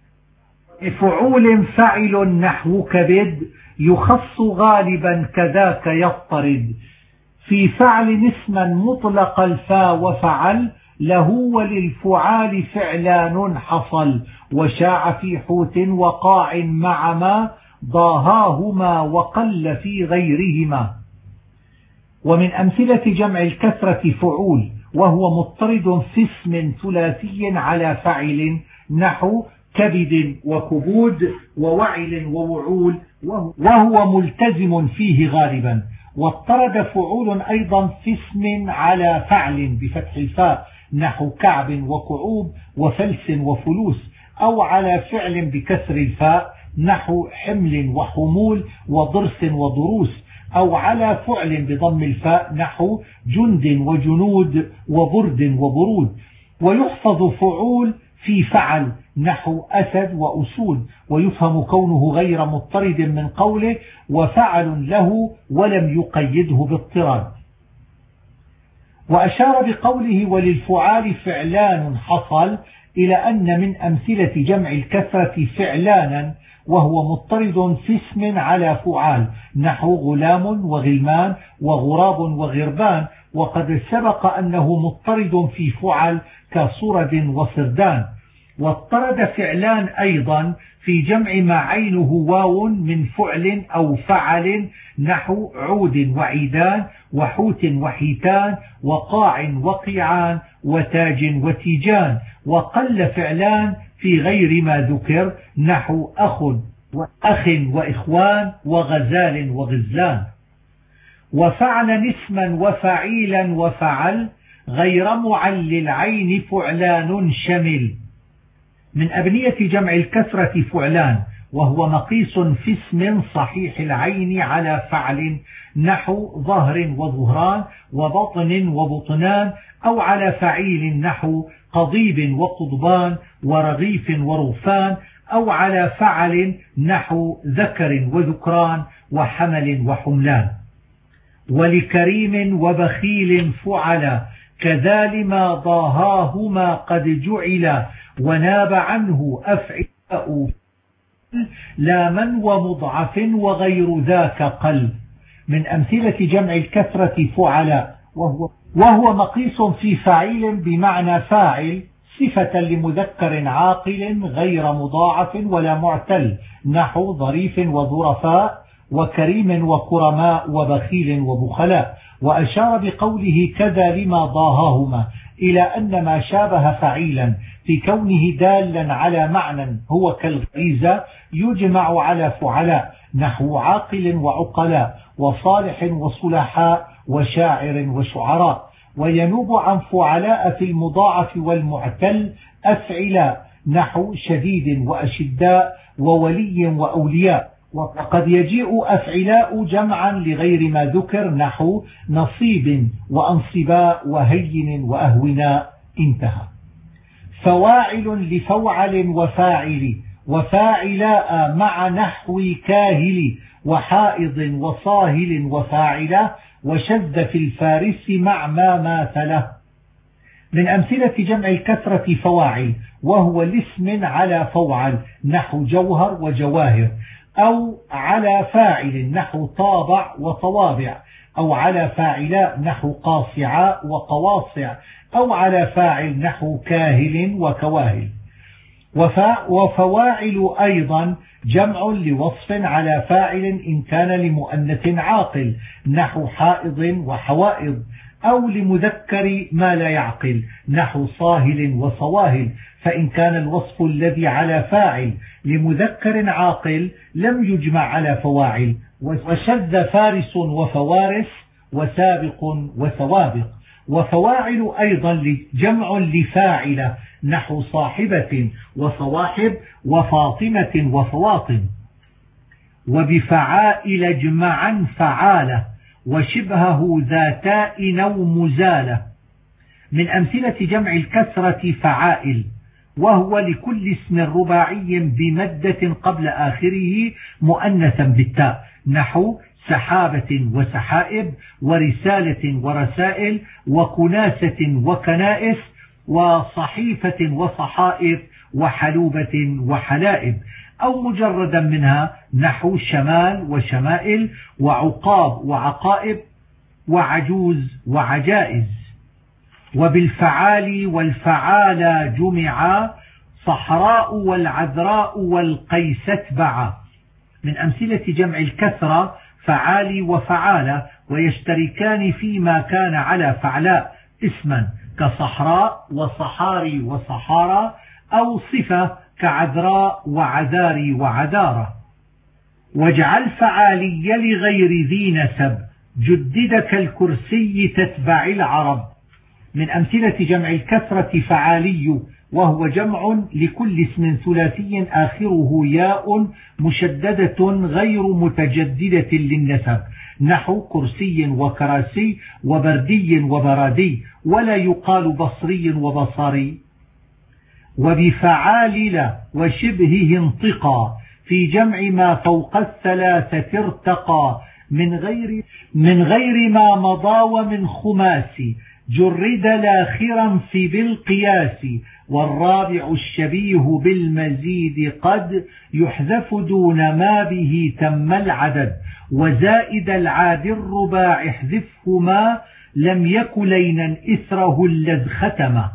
فعول فعل نحو كبد يخص غالبا كذاك يضطرد. في فعل اسما مطلق الفاء وفعل له وللفعال فعلان حصل وشاع في حوت وقاع مع ما ضاهاهما وقل في غيرهما. ومن أمثلة جمع الكثرة فعول وهو مضطرد في اسم ثلاثي على فعل نحو كبد وكبود ووعل ووعول وهو ملتزم فيه غالبا. واضطرد فعول أيضا في اسم على فعل بفتح الفاء نحو كعب وكعوب وفلس وفلوس أو على فعل بكسر الفاء نحو حمل وحمول وضرس وضروس أو على فعل بضم الفاء نحو جند وجنود وبرد وبرود. ويحفظ فعول في فعل نحو أسد وأسود ويفهم كونه غير مضطرد من قوله وفعل له ولم يقيده باضطراد. وأشار بقوله وللفعال فعلان حصل إلى أن من أمثلة جمع الكثرة فعلانا وهو مضطرد في اسم على فعال نحو غلام وغلمان وغراب وغربان وقد سبق أنه مضطرد في فعل كصرد وصردان. واضطرد فعلان أيضا في جمع ما عينه واو من فعل أو فعل نحو عود وعيدان وحوت وحيتان وقاع وقيعان وتاج وتيجان. وقل فعلان في غير ما ذكر نحو أخ وأخ وإخوان وغزال وغزلان. وفعل اسما وفعيلا وفعل غير معل العين فعلان شمل. من أبنية جمع الكثرة فعلان وهو مقيس في اسم صحيح العين على فعل نحو ظهر وظهران وبطن وبطنان أو على فعيل نحو قضيب وقضبان ورغيف ورغفان أو على فعل نحو ذكر وذكران وحمل وحملان. ولكريم وبخيل فعلا كذا لما ضاهاهما قد جعلا وناب عنه أفعلاء لا من ومضعف وغير ذاك قل. من أمثلة جمع الكثرة فعلا وهو مقيس في فعيل بمعنى فاعل صفة لمذكر عاقل غير مضاعف ولا معتل نحو ظريف وظرفاء وكريم وكرماء وبخيل وبخلاء. وأشار بقوله كذا لما ضاهاهما إلى أن ما شابه فعيلا في كونه دالا على معنى هو كالغريزة يجمع على فعلاء نحو عاقل وعقلاء وصالح وصلحاء وشاعر وشعراء. وينوب عن فعلاء في المضاعف والمعتل أفعلاء نحو شديد وأشداء وولي وأولياء. وقد يجيء أفعلاء جمعا لغير ما ذكر نحو نصيب وأنصباء وهين وأهوناء. انتهى. فواعل لفوعل وفاعل وفاعلاء مع نحو كاهل وحائض وصاهل وفاعلة وشذ في الفارس مع ما ماثله. من أمثلة جمع الكثرة فواعل، وهو الاسم على فوعل نحو جوهر وجواهر، أو على فاعل نحو طابع وطوابع، أو على فاعلاء نحو قاصعاء وقواصع، أو على فاعل نحو كاهل وكواهل. وفواعل أيضا جمع لوصف على فاعل إن كان لمؤنث عاقل نحو حائض وحوائض، أو لمذكر ما لا يعقل نحو صاهل وصواهل، فإن كان الوصف الذي على فاعل لمذكر عاقل لم يجمع على فواعل. وشذ فارس وفوارس وسابق وسوابق. وفواعل أيضا جمع لفاعلة نحو صاحبة وصواحب وفاطمة وفواطم. وبفعائل اجمعا فعالة وشبهه ذاتاء أو مزالة. من أمثلة جمع الكسرة فعائل، وهو لكل اسم رباعي بمدة قبل آخره مؤنثا بالتاء نحو سحابة وسحائب ورسالة ورسائل وكناسة وكنائس وصحيفة وصحائف وحلوبة وحلائب، أو مجردا منها نحو شمال وشمائل وعقاب وعقائب وعجوز وعجائز. وبالفعال والفعالى جمعا صحراء والعذراء والقيس اتبعا. من أمثلة جمع الكثرة فعالي وفعالة، ويشتركان فيما كان على فعلاء اسما كصحراء وصحاري وصحارى، أو صفة كعذراء وعذاري وعذارة. واجعل فعالي لغير ذي نسب جدد كالكرسي تتبع العرب. من أمثلة جمع الكثرة فعالي، وهو جمع لكل اسم ثلاثي آخره ياء مشددة غير متجددة للنسب نحو كرسي وكراسي وبردي وبرادي، ولا يقال بصري وبصري. وبفعالل وشبهه انطقا في جمع ما فوق الثلاثة ارتقى من غير ما مضى ومن خماس جرد لاخرا في بالقياس. والرابع الشبيه بالمزيد قد يحذف دون ما به تم العدد. وزائد العاد الرباع احذفه ما لم يك لينا إثره الذ ختمه.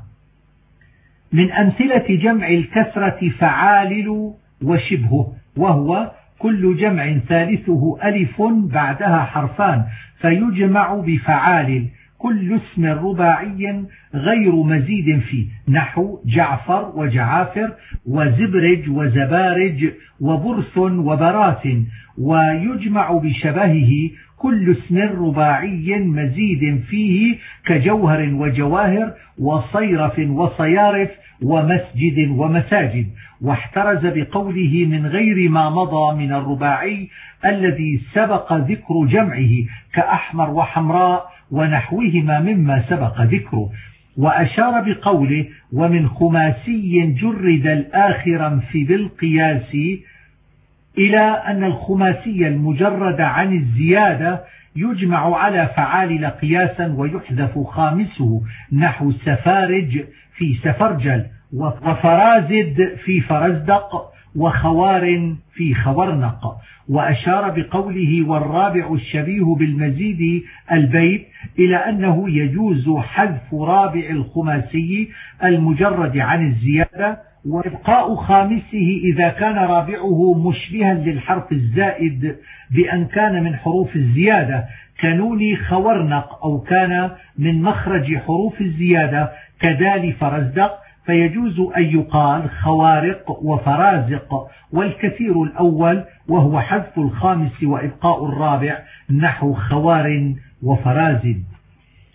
من أمثلة جمع الكسرة فعالل وشبهه، وهو كل جمع ثالثه ألف بعدها حرفان فيجمع بفعالل كل اسم رباعي غير مزيد فيه نحو جعفر وجعافر وزبرج وزبارج وبرث وبراث. ويجمع بشبهه كل اسم رباعي مزيد فيه كجوهر وجواهر وصيرف وصيارف ومسجد ومساجد. واحترز بقوله من غير ما مضى من الرباعي الذي سبق ذكر جمعه كأحمر وحمراء ونحوهما مما سبق ذكره. وأشار بقوله ومن خماسي جرد الآخرا في بالقياس إلى أن الخماسي المجرد عن الزيادة يجمع على فعالل قياسا ويحذف خامسه نحو سفارج في سفرجل وفرازد في فرزدق وخوار في خورنق. وأشار بقوله والرابع الشبيه بالمزيد البيت إلى أنه يجوز حذف رابع الخماسي المجرد عن الزيادة وإبقاء خامسه إذا كان رابعه مشبها للحرف الزائد بأن كان من حروف الزيادة كنون خورنق، أو كان من مخرج حروف الزيادة كدال فرزدق، فيجوز أن يقال خوارق وفرازق. والكثير الأول وهو حذف الخامس وإبقاء الرابع نحو خوار وفرازد.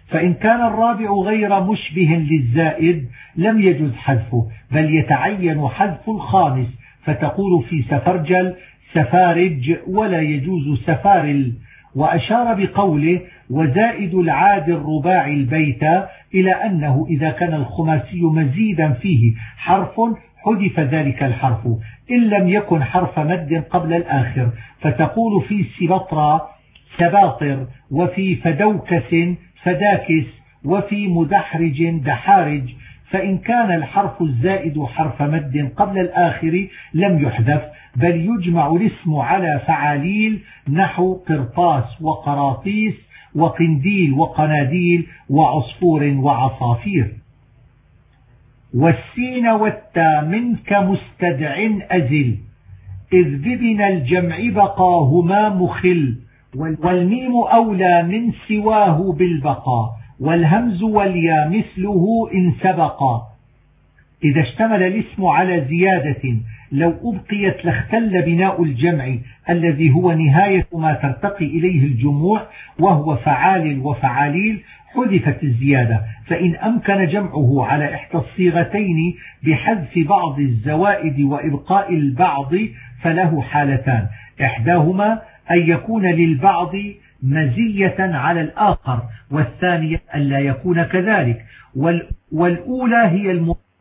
فإن كان الرابع غير مشبه للزائد لم يجوز حذفه، بل يتعين حذف الخامس، فتقول في سفرجل سفارج ولا يجوز سفارل. وأشار بقوله وزائد العاد الرباعي البيت إلى أنه إذا كان الخماسي مزيدا فيه حرف حذف ذلك الحرف إن لم يكن حرف مد قبل الآخر، فتقول في سبطرى سباطر، وفي فدوكس فداكس، وفي مدحرج دحارج. فإن كان الحرف الزائد حرف مد قبل الآخر لم يحذف، بل يجمع الاسم على فعاليل نحو قرطاس وقراطيس وقنديل وقناديل وعصفور وعصافير. والسين والتا منك مستدع أزل، إذ ببن الجمع بقاهما مخل، والميم أولى من سواه بالبقاء، والهمز واليا مثله إن سبقا. إذا اشتمل الاسم على زيادة لو أبقيت لاختل بناء الجمع الذي هو نهاية ما ترتقي إليه الجموع وهو فعال وفعاليل حذفت الزيادة. فإن أمكن جمعه على إحدى الصيغتين بحذف بعض الزوائد وإبقاء البعض فله حالتان: إحداهما أن يكون للبعض مزية على الآخر، والثانية أن لا يكون كذلك. والأولى هي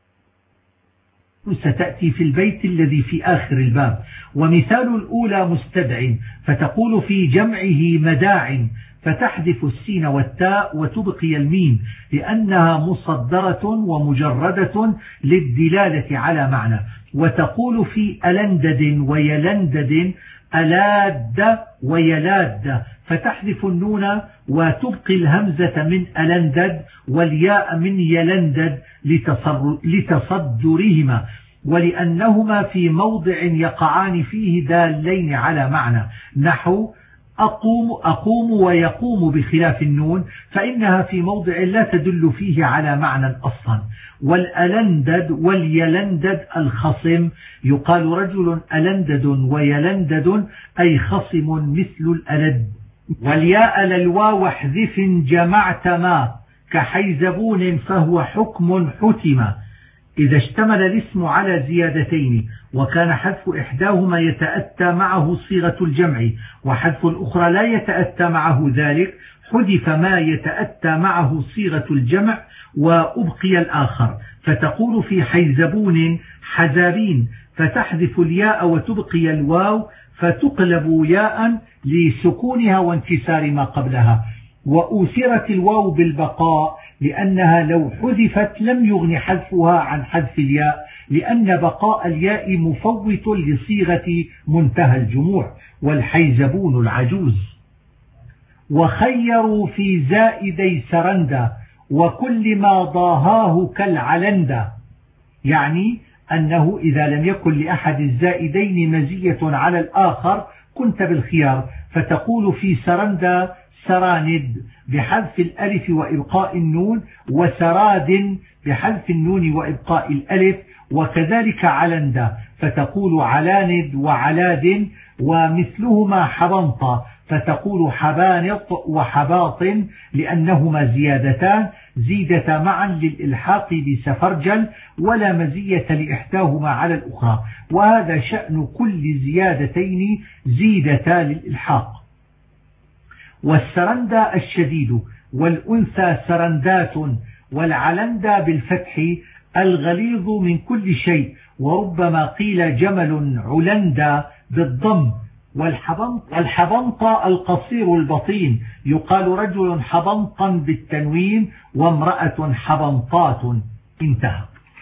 ستأتي في البيت الذي في آخر الباب. ومثال الأولى مستدع، فتقول في جمعه مداع، فتحذف السين والتاء وتبقي الميم لأنها مصدرة ومجردة للدلالة على معنى. وتقول في ألندد ويلندد ألاد ويلاد، فتحذف النون وتبقي الهمزة من ألندد والياء من يلندد لتصدرهما، ولأنهما في يقعان فيه دالين على معنى، نحو أقوم ويقوم بخلاف النون، فإنها في موضع لا تدل فيه على معنى أصلا. والألندد واليلندد الخصم، يقال رجل ألندد ويلندد أي خصم مثل الألد. والياء للواو احذف جمعت ما كحيزبون فهو حكم حتم. إذا اشتمل الاسم على زيادتين وكان حذف إحداهما يتأتى معه صيغة الجمع وحذف الأخرى لا يتأتى معه ذلك، حذف ما يتأتى معه صيغة الجمع وأبقي الآخر. فتقول في حيزبون حزابين، فتحذف الياء وتبقي الواو فتقلب ياء لسكونها وانكسار ما قبلها. وأوثرت الواو بالبقاء لأنها لو حذفت لم يغن حذفها عن حذف الياء، لأن بقاء الياء مفوت لصيغة منتهى الجموع. والحيزبون العجوز. وخيروا في زائدي سرندا وكل ما ضاهاه كالعلندا، يعني أنه إذا لم يكن لأحد الزائدين مزية على الآخر كنت بالخيار، فتقول في سرندا سراند بحذف الألف وإبقاء النون، وسراد بحذف النون وإبقاء الألف، وكذلك علندا فتقول علاند وعلاد. ومثلهما حبنطة فتقول حبانط وحباط لأنهما زيادتان زيدتا معا للإلحاق بسفرجل ولا مزية لإحداهما على الأخرى، وهذا شأن كل زيادتين زيدتا للإلحاق. والسرندا الشديد، والأنثى سرندات، والعلندا بالفتح الغليظ من كل شيء، وربما قيل جمل علندا بالضم. والحبنطة القصير البطين، يقال رجل حبنطا بالتنوين وامرأة حبنطات. انتهى.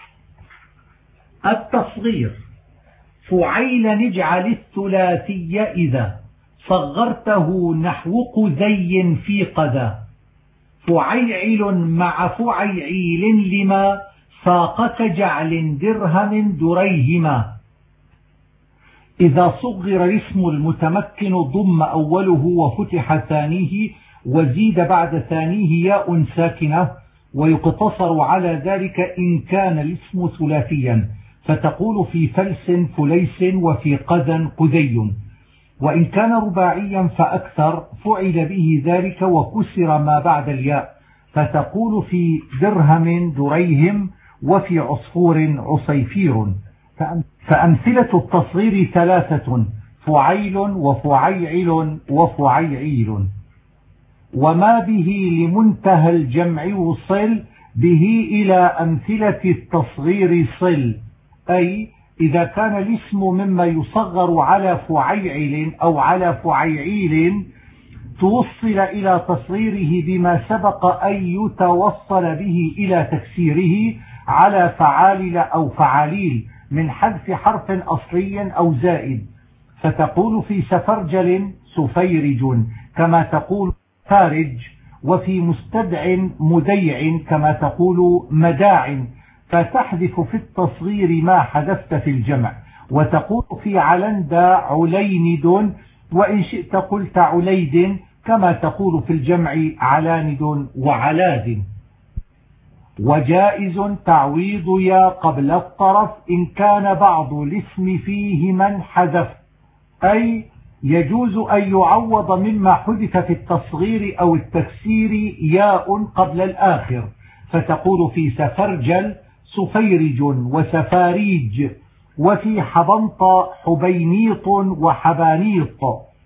التصغير. فعيل نجعل الثلاثي إذا صغرته نحو قذي في قذا، فعيعل مع فعيعيل لما ساق كجعل درهم دريهما. إذا صغر الاسم المتمكن ضم أوله وفتح ثانيه وزيد بعد ثانيه ياء ساكنة، ويقتصر على ذلك إن كان الاسم ثلاثيا، فتقول في فلس فليس وفي قذا قذي. وإن كان رباعيا فأكثر فعل به ذلك وكسر ما بعد الياء، فتقول في درهم دريهم وفي عصفور عصيفير. فأمثلة التصغير ثلاثة: فعيل وفعيعل وفعيعيل. وما به لمنتهى الجمع وصل به إلى أمثلة التصغير صل، أي إذا كان الاسم مما يصغر على فعيعل أو على فعيعيل توصل إلى تصغيره بما سبق أن يتوصل به إلى تكسيره على فعالل أو فعاليل من حذف حرف أصلي أو زائد. فتقول في سفرجل سفيرج كما تقول فارج، وفي مستدع مديع كما تقول مداع، فتحذف في التصغير ما حذفت في الجمع. وتقول في علند عليند، وإن شئت قلت عليد كما تقول في الجمع علاند وعلاد. وجائز تعويض يا قبل الطرف إن كان بعض الاسم فيه من حذف، أي يجوز أن يعوض مما حذف في التصغير أو التكسير ياء قبل الآخر، فتقول في سفرجل سفيرج وسفاريج، وفي حبنط حبينيط وحبانيط.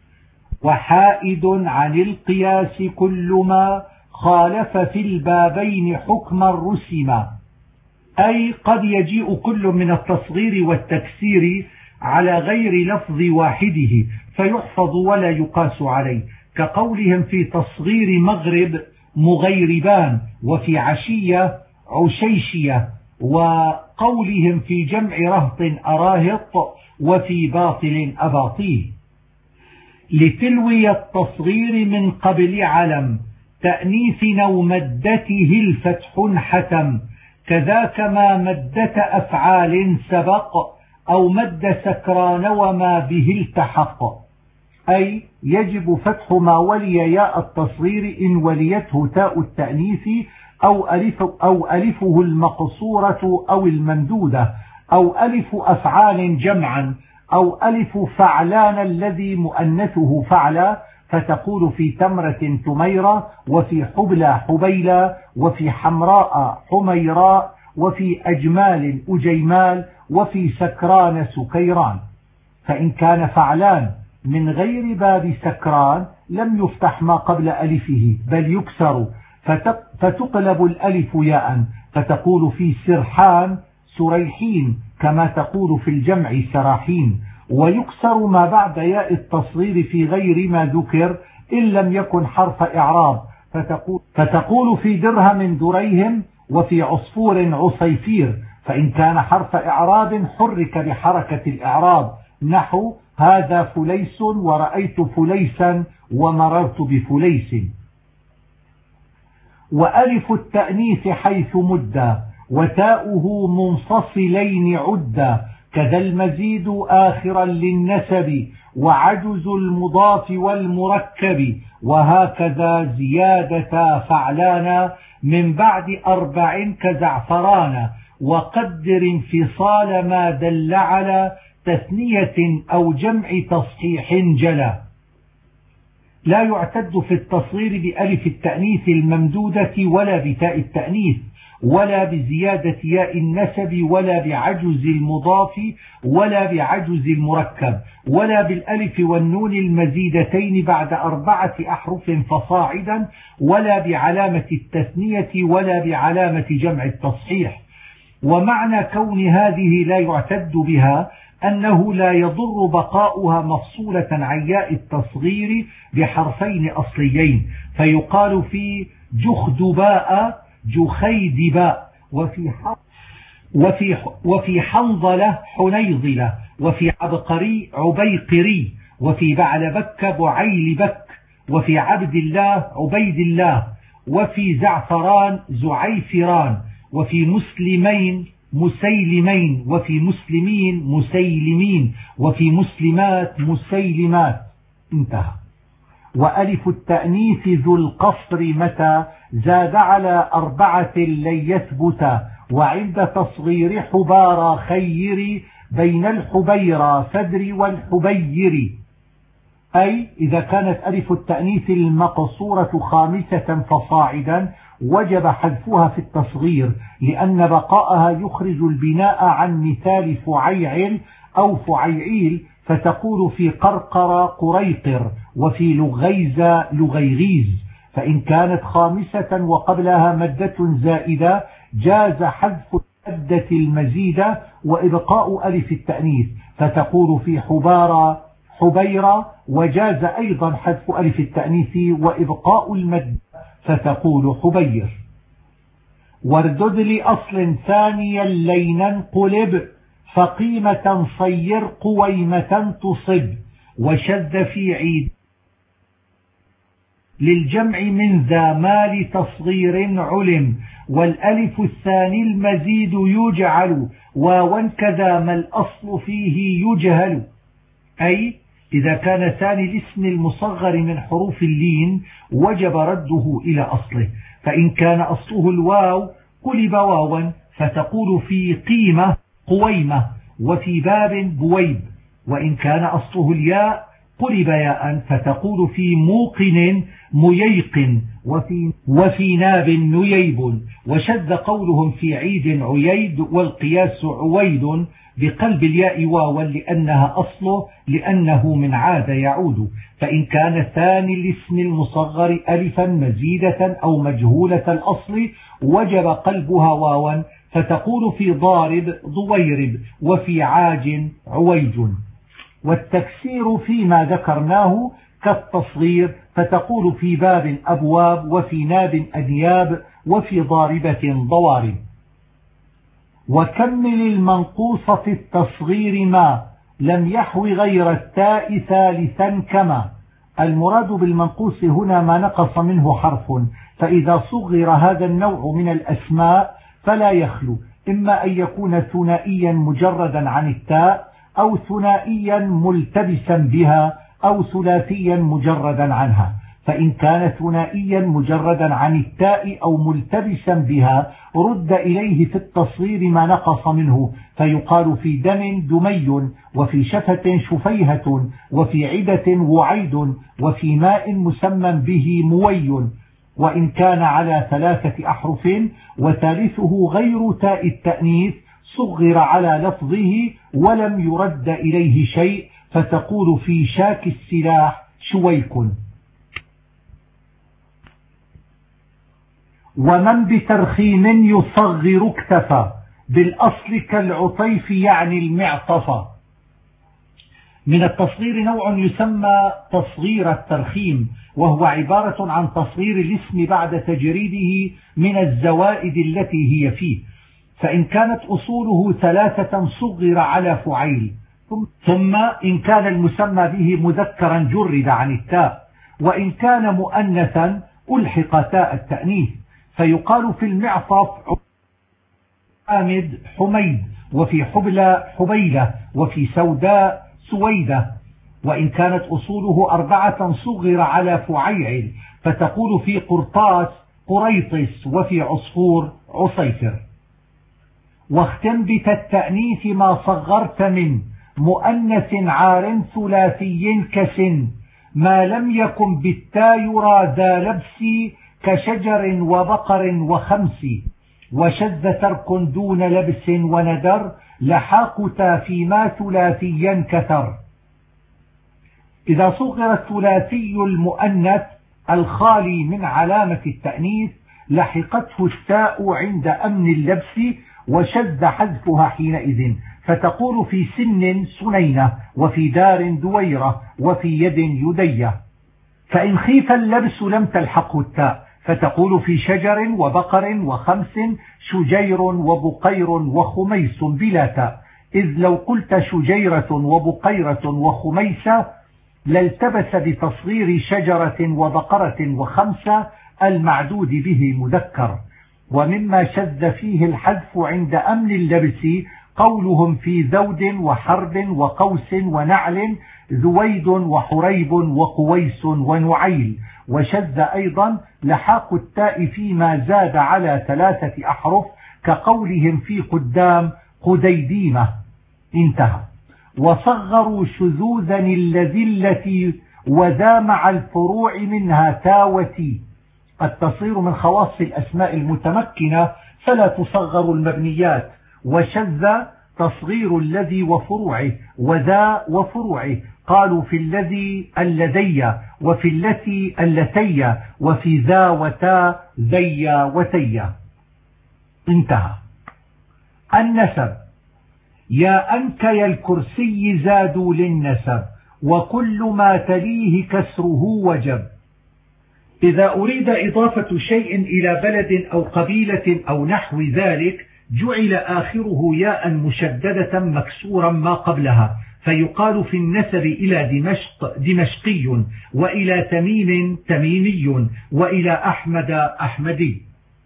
وحائد عن القياس كل ما خالف في البابين حكما رسما، أي قد يجيء كل من التصغير والتكسير على غير لفظ واحده فيحفظ ولا يقاس عليه، كقولهم في تصغير مغرب مغيربان، وفي عشية عشيشية، وقولهم في جمع رهط أراهط، وفي باطل أباطيل. لتلوي التصغير من قبل علم تأنيث أو مدته الفتح حتم، كذاك ما مدة أفعال سبق أو مد سكران وما به التحق، أي يجب فتح ما ولي ياء التصغير إن وليته تاء التأنيث أو ألفه المقصورة أو الممدودة، أو ألف أفعال جمعا، أو ألف فعلان الذي مؤنثه فعلا، فتقول في تمرة تميرة، وفي حبلى حبيلا، وفي حمراء حميراء، وفي أجمال أجيمال، وفي سكران سكيران. فإن كان فعلان من غير باب سكران لم يفتح ما قبل ألفه بل يكسر، فتقلب الألف ياء، فتقول في سرحان سريحين كما تقول في الجمع سراحين. ويكسر ما بعد ياء التصغير في غير ما ذكر إن لم يكن حرف إعراب، فتقول في درهم دريهم وفي عصفور عصيفير، فإن كان حرف إعراب حرك بحركة الإعراب، نحو هذا فليس ورأيت فليسا ومررت بفليس. وألف التأنيث حيث مدى وتاؤه منفصلين عدا، كذا المزيد آخرا للنسب وعجز المضاف والمركب، وهكذا زيادة فعلانا من بعد 4 كزعفرانا، وقدر انفصال ما دل على تثنية أو جمع تصحيح جلا. لا يعتد في التصغير بألف التأنيث الممدودة ولا بتاء التأنيث ولا بزيادة ياء النسب ولا بعجز المضاف ولا بعجز المركب ولا بالألف والنون المزيدتين بعد 4 أحرف فصاعدا ولا بعلامة التثنية ولا بعلامة جمع التصحيح. ومعنى كون هذه لا يعتد بها أنه لا يضر بقاؤها مفصولة عن ياء التصغير بحرفين أصليين، فيقال في جخدباء جخيدباء، وفي حنظلة حنيظلة، وفي عبقري عبيقري، وفي بعلبك بعيلبك، وفي عبد الله عبيد الله، وفي زعفران زعيفران، وفي مسلمين مسيلمين، وفي مسلمين مسيلمين، وفي مسلمات مسيلمات. انتهى. وألف التأنيث ذو القصر متى زاد على 4 لن يثبت، وعند تصغير حبارى خير بين الحبيرى فدر والحبير. أي إذا كانت ألف التأنيث المقصورة 5 فصاعدا وجب حذفها في التصغير، لأن بقاءها يخرج البناء عن مثال فعيعل أو فعيعيل، فتقول في قرقر قريقر، وفي لغيز لغيغيز. فإن كانت 5 وقبلها مدة زائدة جاز حذف المدة المزيدة وإبقاء ألف التأنيث، فتقول في حبارة حبيرة، وجاز أيضا حذف ألف التأنيث وإبقاء المد فتقول حبير. واردد لأصل ثانيا لينا قلب، فقيمة صير قويمة تصب، وشذ في عيد للجمع من ذا مال تصغير علم، والألف الثاني المزيد يجعل، واوا كذا ما الأصل فيه يجهل. أي إذا كان ثاني الاسم المصغر من حروف اللين وجب رده إلى أصله، فإن كان أصله الواو قلب واوا، فتقول في قيمة قويمة، وفي باب بويب. وإن كان أصله الياء قلب ياء، فتقول في موقن مييقن، وفي ناب نييب. وشذ قولهم في عيد عييد، والقياس عويد بقلب الياء واوا لأنها أصله، لأنه من عاد يعود. فإن كان ثاني الاسم المصغر ألفا مزيدة أو مجهولة الأصل وجب قلبها واوا، فتقول في ضارب ضويرب، وفي عاج عويج. والتكسير فيما ذكرناه كالتصغير، فتقول في باب أبواب، وفي ناب أنياب، وفي ضاربة ضوارب. وكمل المنقوص في التصغير ما لم يحوي غير التاء ثالثا كما. المراد بالمنقوص هنا ما نقص منه حرف، فإذا صغر هذا النوع من الأسماء فلا يخلو إما أن يكون ثنائيا مجردا عن التاء، أو ثنائيا ملتبسا بها، أو ثلاثيا مجردا عنها. فإن كان ثنائيا مجردا عن التاء أو ملتبسا بها رد إليه في التصغير ما نقص منه، فيقال في دم دمي، وفي شفة شفيهة، وفي عدة وعيد، وفي ماء مسمى به موي. وإن كان على 3 أحرف وثالثه غير تاء التأنيث صغر على لفظه ولم يرد إليه شيء، فتقول في شاك السلاح شويك. ومن بترخيم يصغر اكتفى، بالأصل كالعطيف يعني المعطفة. من التصغير نوع يسمى تصغير الترخيم، وهو عبارة عن تصغير الاسم بعد تجريده من الزوائد التي هي فيه. فإن كانت أصوله 3 صغر على فعيل، ثم إن كان المسمى به مذكرا جرد عن التاء، وإن كان مؤنثا ألحق تاء التأنيث، فيقال في المعطف حامد حميد، وفي حبلى حبيلة، وفي سوداء سويدة. وإن كانت أصوله 4 صغر على فعيعل، فتقول في قرطاس قريطس، وفي عصفور عصيفر. واختم بتالتأنيث ما صغرت من مؤنث عار ثلاثي كسن، ما لم يكن بالتا يرى ذا لبس، كشجر وبقر وخمس. وشذ ترك دون لبس وندر، لحاقتا فيما ثلاثيا كثر. إذا صغر الثلاثي المؤنث الخالي من علامة التأنيث لحقته التاء عند أمن اللبس، وشذ حذفها حينئذ، فتقول في سن سنينة، وفي دار دويرة، وفي يد يدية. فإن خيف اللبس لم تلحقه التاء، فتقول في شجر وبقر وخمس، شجير وبقير وخميس بلا تاء، إذ لو قلت شجيرة وبقيرة وخميسة لالتبس بتصغير شجرة وبقرة وخمسة المعدود به مذكر. ومما شذ فيه الحذف عند أمن اللبس قولهم في ذود وحرب وقوس ونعل، ذويد وحريب وقويس ونعيل. وشذ أيضا لحاق التاء فيما زاد على 3 أحرف، كقولهم في قدام قديديمة. انتهى. وصغروا شذوذا اللذلة، وذا مع الفروع منها تا وتي قد تصير من خواص الأسماء المتمكنة فلا تصغر المبنيات. وشذ تصغير الذي وفروعه، وذا وفروعه. قالوا في الذي اللذي، وفي التي اللتي، وفي ذا وتا ذي وتي. انتهى. النسب. يا أنك يا الكرسي زادوا للنسب، وكل ما تليه كسره وجب. إذا أريد إضافة شيء إلى بلد أو قبيلة أو نحو ذلك جعل آخره ياء مشددة مكسورا ما قبلها، فيقال في النسب إلى دمشق دمشقي، وإلى تميم تميمي، وإلى أحمد أحمدي.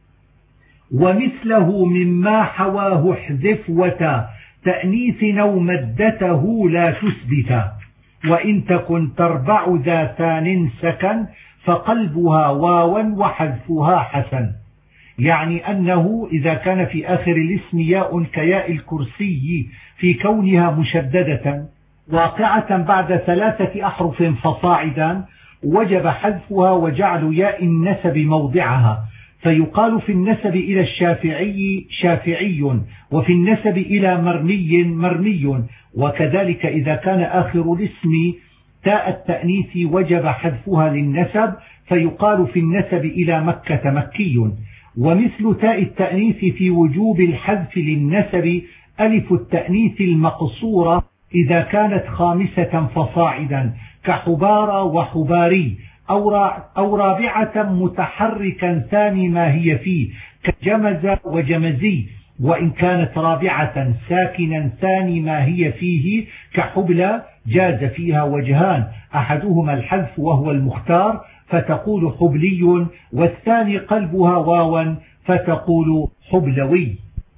ومثله مما حواه احذف وتا تأنيث أو مدته لا تثبت. وإن تكن تربع ذا ثان سكن فقلبها واوا وحذفها حسن. يعني أنه إذا كان في آخر الاسم ياء كياء الكرسي في كونها مشددة واقعة بعد 3 أحرف فصاعدا وجب حذفها وجعل ياء النسب موضعها، فيقال في النسب إلى الشافعي شافعي، وفي النسب إلى مرمي مرمي. وكذلك إذا كان آخر الاسم تاء التأنيث وجب حذفها للنسب، فيقال في النسب إلى مكة مكي. ومثل تاء التأنيث في وجوب الحذف للنسب ألف التأنيث المقصورة إذا كانت 5 فصاعدا كحبارى وحباري، أو رابعة متحركا ثاني ما هي فيه كجمز وجمزي، وإن كانت رابعة ساكنا ثاني ما هي فيه كحبلى جاز فيها وجهان، أحدهما الحذف وهو المختار فتقول حبلي، والثاني قلبها واوا فتقول حبلوي.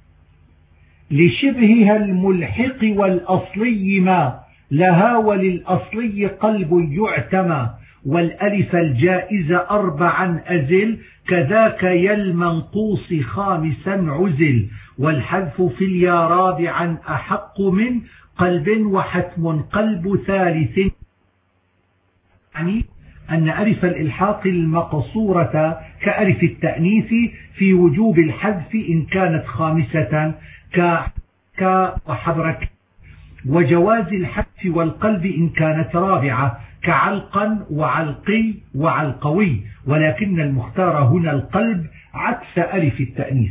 لشبهها الملحق والأصلي ما لها وللأصلي قلب يعتمى، والألف الجائزة 4 أزل كذاك يا المنقوص 5 عزل، والحذف في اليا رابعا أحق من قلب وحتم قلب ثالث. يعني أن ألف الإلحاق المقصورة كألف التأنيث في وجوب الحذف إن كانت 5 ك وحبرك، وجواز الحذف والقلب إن كانت رابعة كعلقا وعلقي وعلقوي، ولكن المختار هنا القلب عكس ألف التأنيث.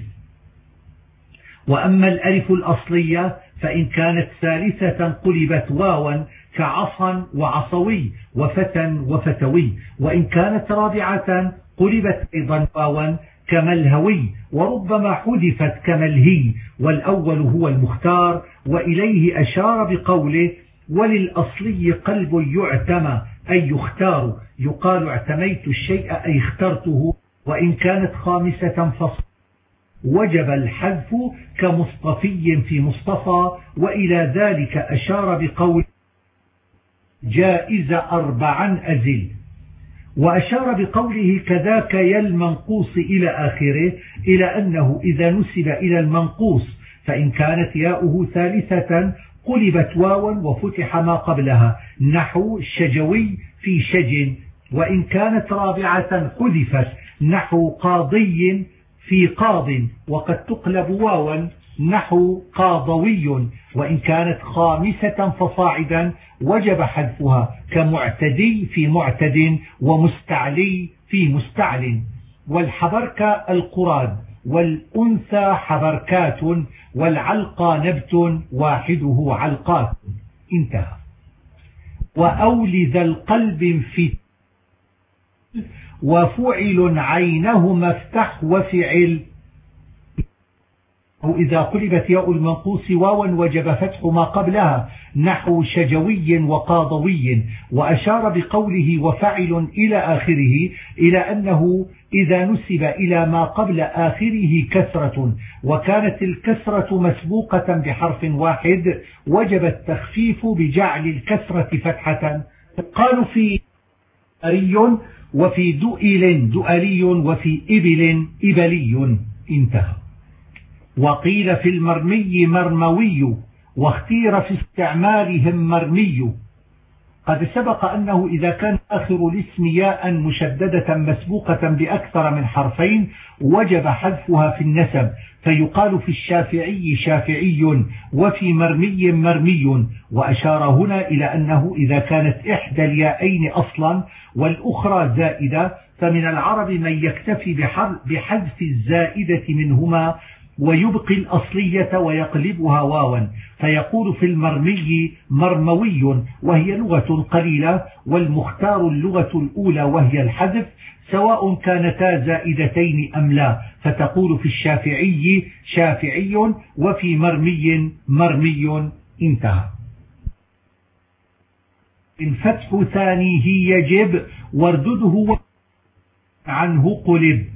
وأما الألف الأصلية فإن كانت 3 قلبت واوا كعصا وعصوي وفتى وفتوي، وإن كانت رابعة قلبت أيضا واوا كملهوي، وربما حذفت كملهي، والأول هو المختار. وإليه أشار بقوله وللأصلي قلب يعتمى أي يختار، يقال اعتميت الشيء أي اخترته، وإن كانت 5 فصل وجب الحذف كمصطفي في مصطفى. وإلى ذلك أشار بقول جائز 4 أزل، وأشار بقوله كذاك يا المنقوص إلى آخره إلى أنه إذا نسب إلى المنقوص فإن كانت ياؤه 3 قلبت واوا وفتح ما قبلها نحو شجوي في شج، وإن كانت رابعة حذفت نحو قاضي في قاض، وقد تقلب واوا نحو قاضوي، وإن كانت 5 فصاعدا وجب حذفها كمعتدي في معتد ومستعلي في مستعل. والحبرك القراد، والأنثى حبركات، والعلقى نبت واحده علقات. انتهى. وأول ذا القلب في وفعل عينهما افتح وفعل، أو إذا قلبت ياء المنقوص واوا وجب فتح ما قبلها نحو شجوي وقاضوي. وأشار بقوله وفعل إلى آخره إلى أنه إذا نسب إلى ما قبل آخره كسرة وكانت الكسرة مسبوقة بحرف واحد وجب التخفيف بجعل الكسرة فتحة. قالوا في أري وفي دؤل دؤلي وفي إبل إبلي. انتهى. وقيل في المرمي مرموي، واختير في استعمالهم مرمي. قد سبق أنه إذا كان آخر الاسم ياء مشددة مسبوقة بأكثر من حرفين وجب حذفها في النسب، فيقال في الشافعي شافعي وفي مرمي مرمي. وأشار هنا إلى أنه إذا كانت إحدى الياءين أصلا والأخرى زائدة، فمن العرب من يكتفي بحذف الزائدة منهما ويبقي الأصلية ويقلبها واوا، فيقول في المرمي مرموي وهي لغة قليلة، والمختار اللغة الأولى وهي الحذف سواء كانتا زائدتين أم لا، فتقول في الشافعي شافعي وفي مرمي مرمي. انتهى. إن فتح ثانيه يجب واردده عنه قلب.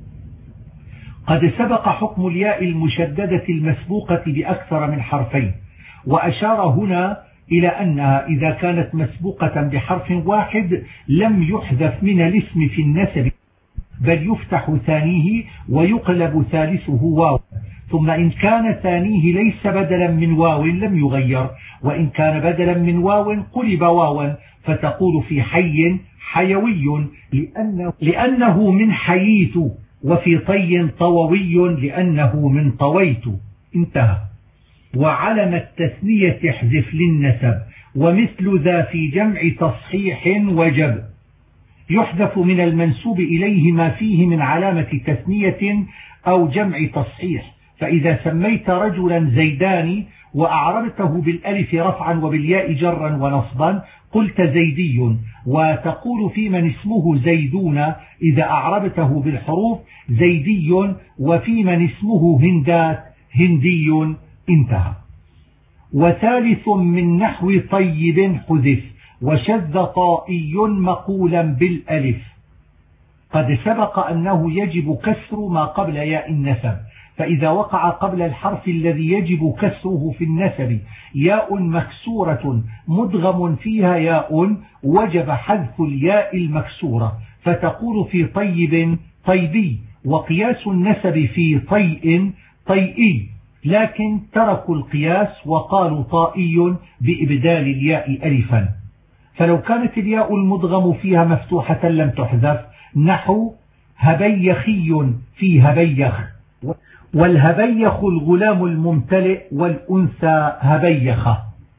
قد سبق حكم الياء المشددة المسبوقة بأكثر من حرفين، وأشار هنا إلى أنها إذا كانت مسبوقة بحرف واحد لم يحذف من الاسم في النسب، بل يفتح ثانيه ويقلب ثالثه واو، ثم إن كان ثانيه ليس بدلا من واو لم يغير، وإن كان بدلا من واو قلب واوا، فتقول في حي حيوي لأنه من حييت، وفي طي طووي لأنه من طويت. انتهى. وعلم التثنية احذف للنسب، ومثل ذا في جمع تصحيح وجب. يحذف من المنسوب إليه ما فيه من علامة تثنية أو جمع تصحيح، فإذا سميت رجلا زيدان وأعربته بالألف رفعا وبالياء جرا ونصبا قلت زيدي، وتقول في من اسمه زيدون إذا أعربته بالحروف زيدي، وفي من اسمه هندات هندي. انتهى. وثالث من نحو طيب حذف وشذ طائي مقولا بالألف. قد سبق أنه يجب كسر ما قبل ياء النسب، فإذا وقع قبل الحرف الذي يجب كسره في النسب ياء مكسورة مدغم فيها ياء وجب حذف الياء المكسورة، فتقول في طيب طيبي، وقياس النسب في طيء طيئي، لكن تركوا القياس وقالوا طائي بإبدال الياء ألفا. فلو كانت الياء المدغم فيها مفتوحة لم تحذف، نحو هبيخي في هبيخ، والهبيخ الغلام الممتلئ والأنثى هبيخة.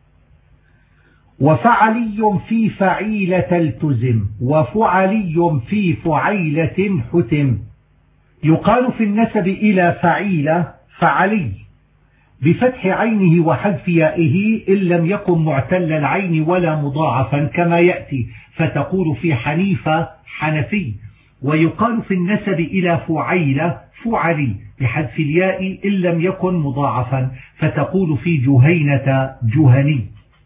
وفعلي في فعيلة التزم، وفعلي في فعيلة حتم. يقال في النسب إلى فعيلة فعلي بفتح عينه وحذف يائه إن لم يكن معتل العين ولا مضاعفا كما يأتي، فتقول في حنيفة حنفي. ويقال في النسب إلى فعيلة فعلي بحذف الياء إن لم يكن مضاعفا، فتقول في جهينة جهني.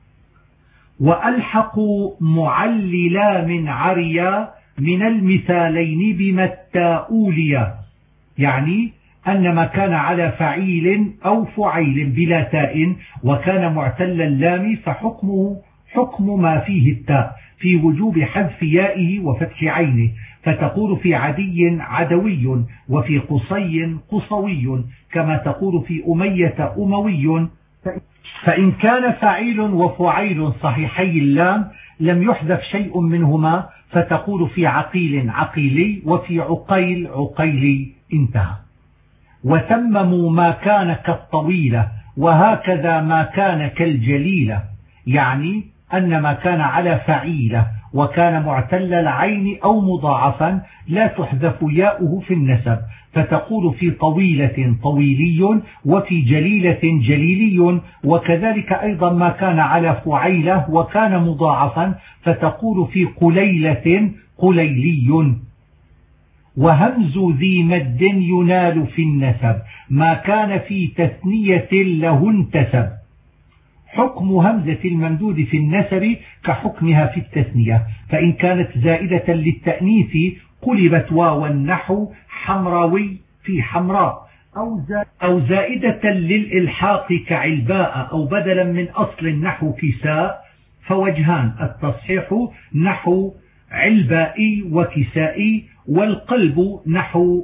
وألحقوا معللا من عريا من المثالين بمتاؤوليا، يعني أن ما كان على فعيل أو فعيل بلا تاء وكان معتل اللام فحكمه حكم ما فيه التاء في وجوب حذف يائه وفتح عينه، فتقول في عدي عدوي، وفي قصي قصوي، كما تقول في أمية أموي. فإن كان فعيل وفعيل صحيحي اللام لم يحذف شيء منهما، فتقول في عقيل عقيلي وفي عقيل عقيلي. انتهى. وتمموا ما كان كالطويلة، وهكذا ما كان كالجليلة، يعني أن ما كان على فعيلة وكان معتل العين أو مضاعفا لا تحذف ياؤه في النسب، فتقول في طويلة طويلي وفي جليلة جليلي، وكذلك أيضا ما كان على فعيلة وكان مضاعفا فتقول في قليلة قليلي. وهمز ذي مد ينال في النسب ما كان في تثنية له انتسب. حكم همزة الممدود في النسب كحكمها في التثنية، فإن كانت زائدة للتأنيث قلبت واوا نحو حمراوي في حمراء، أو زائدة للإلحاق كعلباء، أو بدلا من أصل نحو كساء، فوجهان: التصحيح نحو علبائي وكسائي، والقلب نحو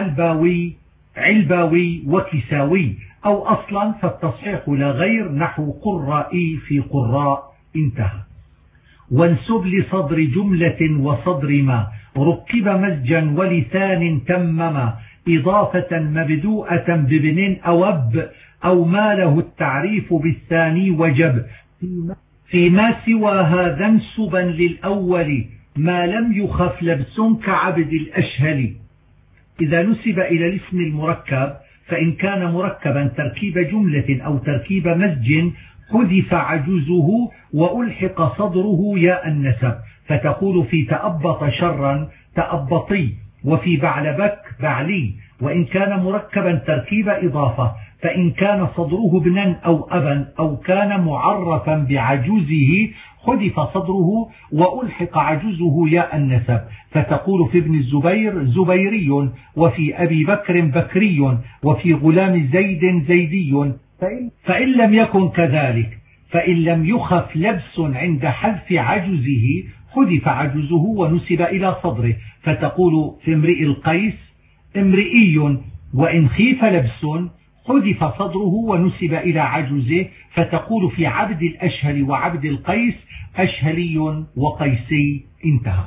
علباوي وكساوي، أو أصلا فالتصحيح لا غير نحو قرائي في قراء. انتهى. وانسب لصدر جملة وصدر ما ركب مزجا ولسان تمما إضافة مبدوءة بابن أو أب أو ما له التعريف بالثاني وجب فيما سوى هذا انسبا للأول ما لم يخف لبس كعبد الأشهل. إذا نسب إلى الاسم المركب فإن كان مركبا تركيب جملة أو تركيب مزج حذف عجزه وألحق صدره ياء النسب، فتقول في تأبط شرا تأبطي، وفي بعلبك بعلي. وإن كان مركبا تركيب إضافة فإن كان صدره ابنا أو أبا أو كان معرفا بعجوزه حذف صدره وألحق عجوزه ياء النسب، فتقول في ابن الزبير زبيري، وفي أبي بكر بكري، وفي غلام زيد زيدي. فإن لم يكن كذلك، فإن لم يخف لبس عند حذف عجزه حذف عجزه ونسب إلى صدره، فتقول في امرئ القيس امرئي، وإن خيف لبس حذف صدره ونسب إلى عجزه، فتقول في عبد الأشهل وعبد القيس أشهلي وقيسي. انتهى.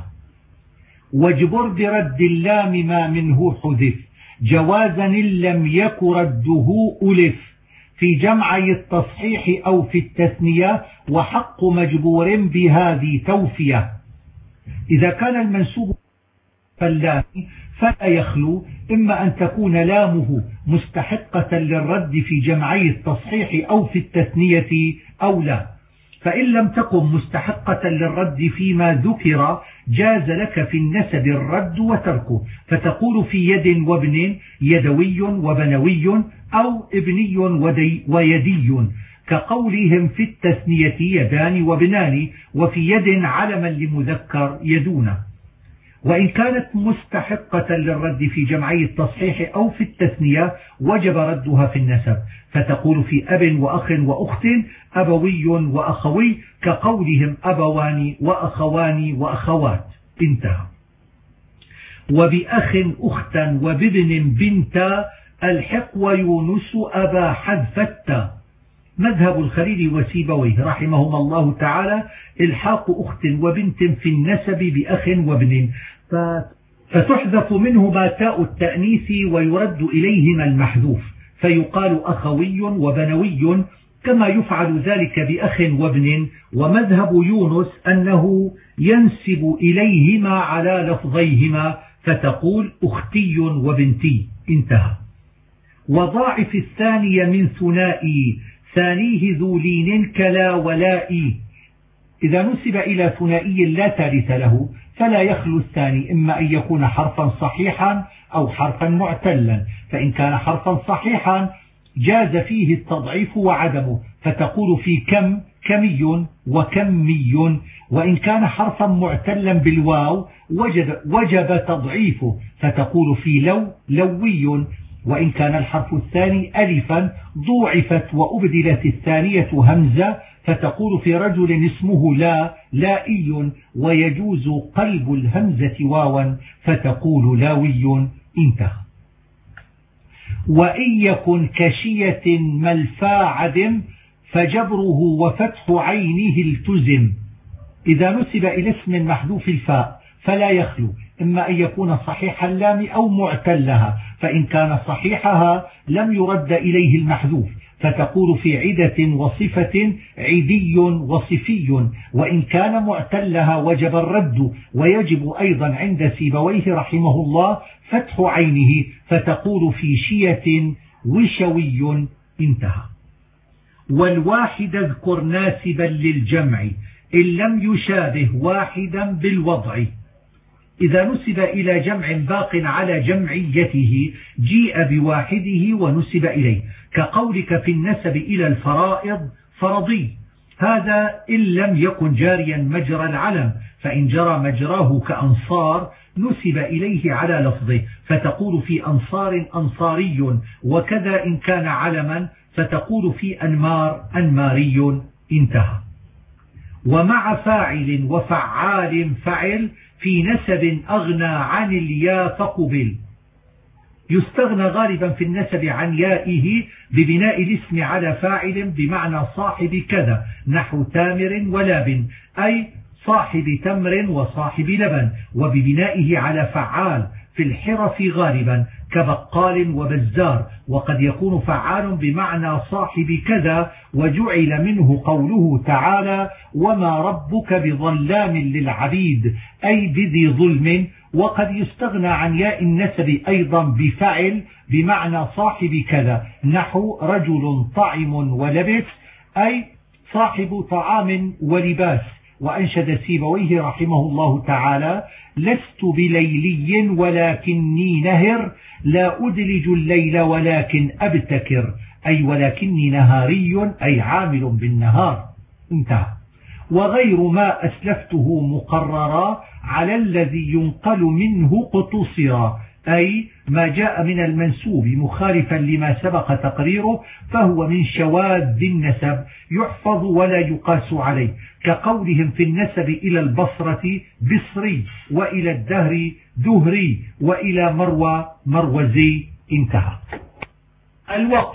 واجبر برد اللام ما منه حذف جوازا إن لم يك رده ألف في جمعي التصحيح أو في التثنية، وحق مجبور بهذه توفية. إذا كان المنسوب فاللام فلا يخلو إما أن تكون لامه مستحقة للرد في جمعي التصحيح أو في التثنية أو لا. فإن لم تكن مستحقة للرد فيما ذكر جاز لك في النسب الرد وتركه، فتقول في يد وابن يدوي وبنوي أو ابني ويدي، كقولهم في التثنية يدان وبنان، وفي يد علما لمذكر يدون. وإن كانت مستحقة للرد في جمعي التصحيح أو في التثنية وجب ردها في النسب، فتقول في أب وأخ وأخت أبوي وأخوي، كقولهم أبوان وأخوان وأخوات. انتهى. وبأخ أختا وبابن بنتا الحق ويونس أبا حذفتا. مذهب الخليل وسيبويه رحمهما الله تعالى الحاق أخت وبنت في النسب بأخ وابن، فتحذف منهما تاء التأنيث ويرد إليهما المحذوف، فيقال أخوي وبنوي، كما يفعل ذلك بأخ وابن. ومذهب يونس أنه ينسب إليهما على لفظيهما، فتقول أختي وبنتي. انتهى. وضاعف الثاني من ثنائي ثانيه ذو لين كلا ولائي. إذا نسب إلى ثنائي لا ثالث له فلا يخلو الثاني إما أن يكون حرفا صحيحا أو حرفا معتلا، فإن كان حرفا صحيحا جاز فيه التضعيف وعدمه، فتقول في كم كمي وكمي. وإن كان حرفا معتلا بالواو وجب تضعيفه، فتقول في لو لوي. وإن كان الحرف الثاني ألفا ضوعفت وأبدلت الثانية همزة، فتقول في رجل اسمه لا لائي، ويجوز قلب الهمزة واوا، فتقول لاوي. انتهى. وإن يكن كشية ملفا عدم فجبره وفتح عينه التزم. إذا نسب إلى اسم محذوف الفاء فلا يخلو إما أن يكون صحيح اللام أو معتلها، فإن كان صحيحها لم يرد إليه المحذوف، فتقول في عدة وصفة عدي وصفي. وإن كان معتلها وجب الرد، ويجب أيضا عند سيبويه رحمه الله فتح عينه، فتقول في شية وشوي. انتهى. والواحد اذكر ناسبا للجمع إن لم يشابه واحدا بالوضع. إذا نسب إلى جمع باق على جمعيته جيء بواحده ونسب إليه، كقولك في النسب إلى الفرائض فرضي، هذا إن لم يكن جاريا مجرى العلم، فإن جرى مجراه كأنصار نسب إليه على لفظه، فتقول في أنصار أنصاري، وكذا إن كان علما فتقول في أنمار أنماري. انتهى. ومع فاعل وفعال فعل في نسب أغنى عن الياء فقبل. يستغنى غالبا في النسب عن يائه ببناء الاسم على فاعل بمعنى صاحب كذا، نحو تامر ولاب، أي صاحب تمر وصاحب لبن، وببنائه على فعال في الحرف غالبا كبقال وبزار، وقد يكون فعال بمعنى صاحب كذا، وجعل منه قوله تعالى وما ربك بظلام للعبيد أي بذي ظلم. وقد يستغنى عن ياء النسب أيضا بفعل بمعنى صاحب كذا، نحو رجل طعم ولبس أي صاحب طعام ولباس. وأنشد سيبويه رحمه الله تعالى لست بليلي ولكني نهر، لا أدلج الليل ولكن أبتكر، أي ولكني نهاري أي عامل بالنهار. انتهى. وغير ما أسلفته مقررا على الذي ينقل منه قتصرا، أي ما جاء من المنسوب مخالفا لما سبق تقريره فهو من شواذ النسب يحفظ ولا يقاس عليه، كقولهم في النسب إلى البصرة بصري، وإلى الدهر دهري، وإلى مروى مروزي. انتهى. الوقف.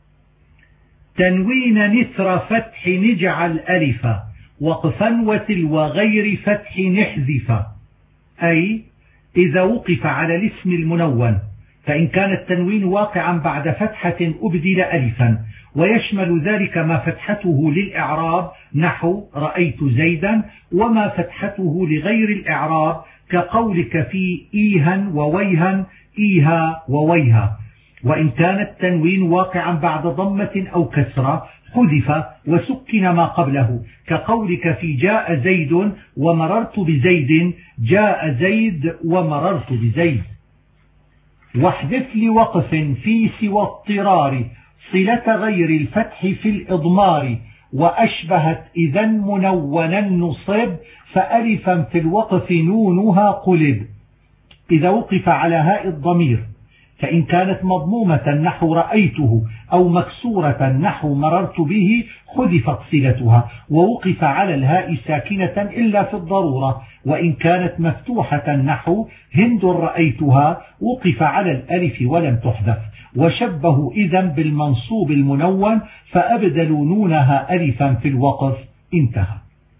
تنوين نثر فتح نجعل ألفا، وقفا وتلو غير فتح نحذفا، أي إذا وقف على الاسم المنون فإن كان التنوين واقعا بعد فتحة أبدل ألفا، ويشمل ذلك ما فتحته للإعراب نحو رأيت زيدا، وما فتحته لغير الإعراب كقولك في إيها وويها إيها وويها. وإن كان التنوين واقعا بعد ضمة أو كسرة حذف وسكن ما قبله، كقولك في جاء زيد ومررت بزيد جاء زيد ومررت بزيد. واحذف لوقف في سوى اضطرار صلة غير الفتح في الإضمار، وأشبهت إذا منونا نصب فألفا في الوقف نونها قلب. إذا وقف على هاء الضمير فإن كانت مضمومة نحو رأيته أو مكسورة نحو مررت به حذفت صلتها، ووقف على الهاء ساكنة إلا في الضرورة. وإن كانت مفتوحة نحو هند رأيتها وقف على الألف ولم تحذف. وشبهوا إذن بالمنصوب المنون فأبدلوا نونها ألفا في الوقف. انتهى.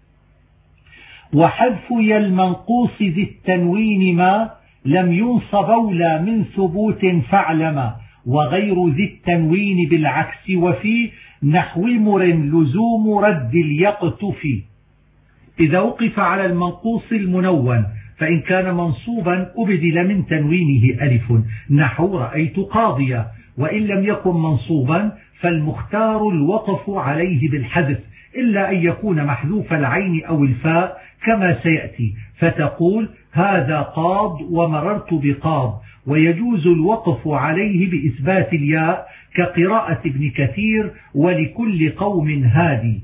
وحذف يا المنقوص ذي التنوين ما لم ينصب أولى من ثبوت فاعلما، وغير ذي التنوين بالعكس وفي نحو مر لزوم رد اليقطفي. إذا وقف على المنقوص المنون فإن كان منصوبا أبدل من تنوينه ألف نحو رأيت قاضية، وإن لم يكن منصوبا فالمختار الوقف عليه بالحذف إلا أن يكون محذوف العين أو الفاء كما سيأتي، فتقول هذا قاض ومررت بقاض. ويجوز الوقف عليه بإثبات الياء كقراءة ابن كثير ولكل قوم هادي.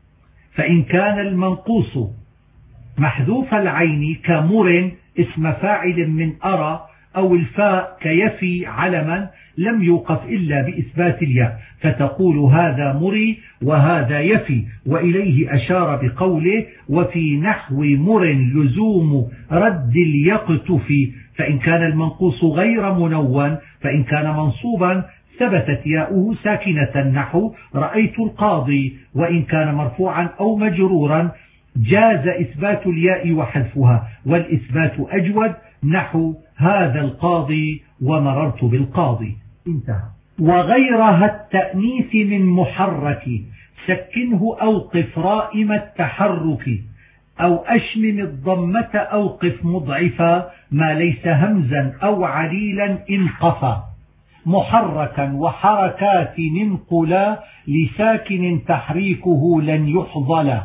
فإن كان المنقوص محذوف العين كمر اسم فاعل من أرى أو الفاء كيفي علما لم يوقف إلا بإثبات الياء، فتقول هذا مري وهذا يفي. وإليه أشار بقوله وفي نحو مر لزوم رد اليقطفي. فإن كان المنقوص غير منون فإن كان منصوبا ثبتت ياؤه ساكنة نحو رأيت القاضي، وإن كان مرفوعا أو مجرورا جاز إثبات الياء وحذفها، والإثبات أجود نحو هذا القاضي ومررت بالقاضي. انتهى. وغيرها التأنيث من محرك سكنه أوقف رائم التحرك، أو أشمم الضمة أوقف مضعفا ما ليس همزا أو عليلا انقفا. محركا وحركات منقلا لساكن تحريكه لن يحظلا.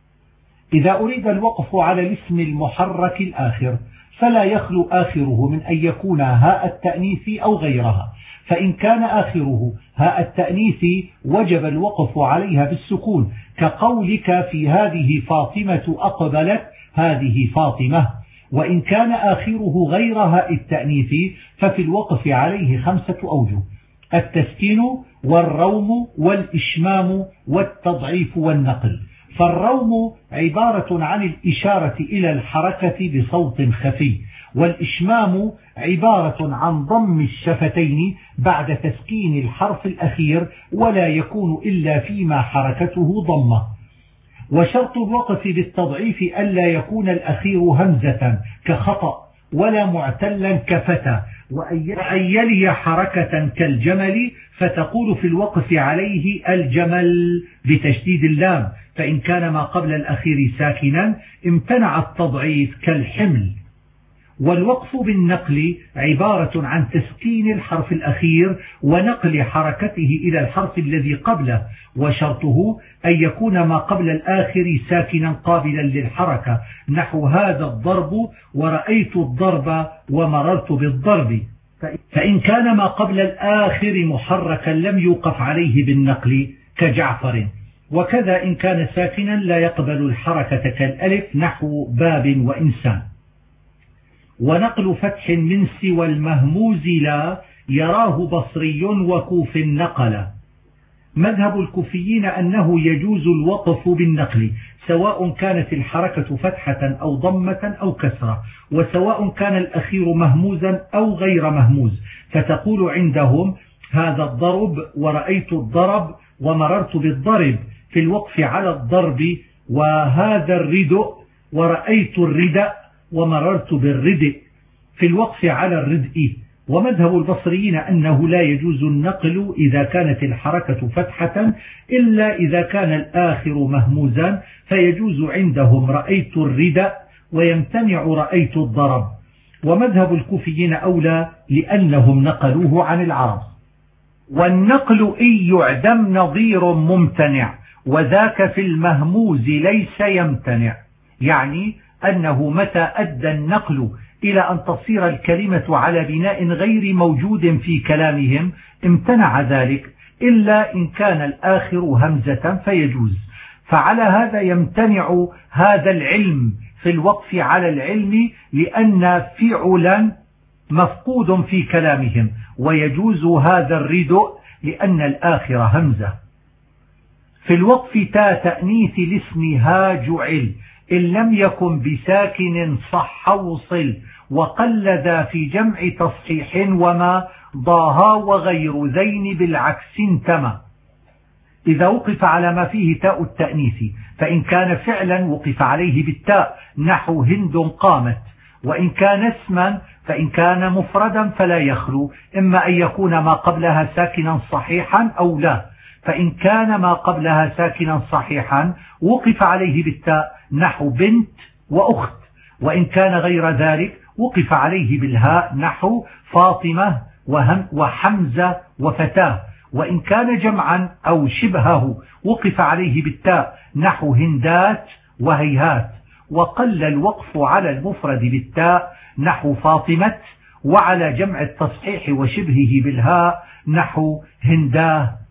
إذا أريد الوقف على الاسم المحرك الآخر فلا يخلو آخره من أن يكون هاء التأنيث أو غيرها، فإن كان آخره هاء التأنيث وجب الوقف عليها بالسكون، كقولك في هذه فاطمة أقبلت هذه فاطمة. وإن كان آخره غير هاء التأنيث ففي الوقف عليه 5 أوجه: التسكين والروم والإشمام والتضعيف والنقل. فالروم عبارة عن الإشارة إلى الحركة بصوت خفي، والإشمام عبارة عن ضم الشفتين بعد تسكين الحرف الأخير ولا يكون إلا فيما حركته ضمة. وشرط الوقف بالتضعيف ألا يكون الأخير همزة كخطأ ولا معتلا كفتى، وأن يلي حركة كالجمل، فتقول في الوقف عليه الجمل بتشديد اللام، فإن كان ما قبل الأخير ساكنا امتنع التضعيف كالحمل. والوقف بالنقل عبارة عن تسكين الحرف الأخير ونقل حركته إلى الحرف الذي قبله، وشرطه أن يكون ما قبل الآخر ساكنا قابلا للحركة، نحو هذا الضرب ورأيت الضرب ومررت بالضرب. فإن كان ما قبل الآخر محركا لم يوقف عليه بالنقل كجعفر. وكذا إن كان ساكنا لا يقبل الحركة كالألف، نحو باب وإنسان. ونقل فتح من سوى المهموز لا يراه بصري وكوف نقل. مذهب الكوفيين أنه يجوز الوقف بالنقل سواء كانت الحركة فتحة أو ضمة أو كسرة، وسواء كان الأخير مهموزا أو غير مهموز، فتقول عندهم هذا الضرب ورأيت الضرب ومررت بالضرب في الوقف على الضرب، وهذا الردء ورأيت الردء ومررت بالردء في الوقف على الردء. ومذهب البصريين أنه لا يجوز النقل إذا كانت الحركة فتحة إلا إذا كان الآخر مهموزا، فيجوز عندهم رأيت الردء ويمتنع رأيت الضرب. ومذهب الكوفيين أولى لأنهم نقلوه عن العرب. والنقل إن يعدم نظير ممتنع، وذاك في المهموز ليس يمتنع، يعني أنه متى أدى النقل إلى أن تصير الكلمة على بناء غير موجود في كلامهم امتنع ذلك، إلا إن كان الآخر همزة فيجوز. فعلى هذا يمتنع هذا العلم في الوقف على العلم، لأن فعلا مفقود في كلامهم، ويجوز هذا الردء لأن الآخر همزة. في الوقف تأنيث الاسم ها جعل، إن لم يكن بساكن صح وصل، وقلد في جمع تصحيح وما ضاها وغير ذين بالعكس انتمى. إذا وقف على ما فيه تاء التأنيث، فإن كان فعلا وقف عليه بالتاء، نحو هند قامت. وإن كان اسما فإن كان مفردا فلا يخلو، إما أن يكون ما قبلها ساكنا صحيحا أو لا. فإن كان ما قبلها ساكنا صحيحا وقف عليه بالتاء، نحو بنت وأخت. وإن كان غير ذلك وقف عليه بالهاء، نحو فاطمة وحمزة وفتاة. وإن كان جمعا أو شبهه وقف عليه بالتاء، نحو هندات وهيهات. وقل الوقف على المفرد بالتاء، نحو فاطمة، وعلى جمع التصحيح وشبهه بالهاء، نحو هنداه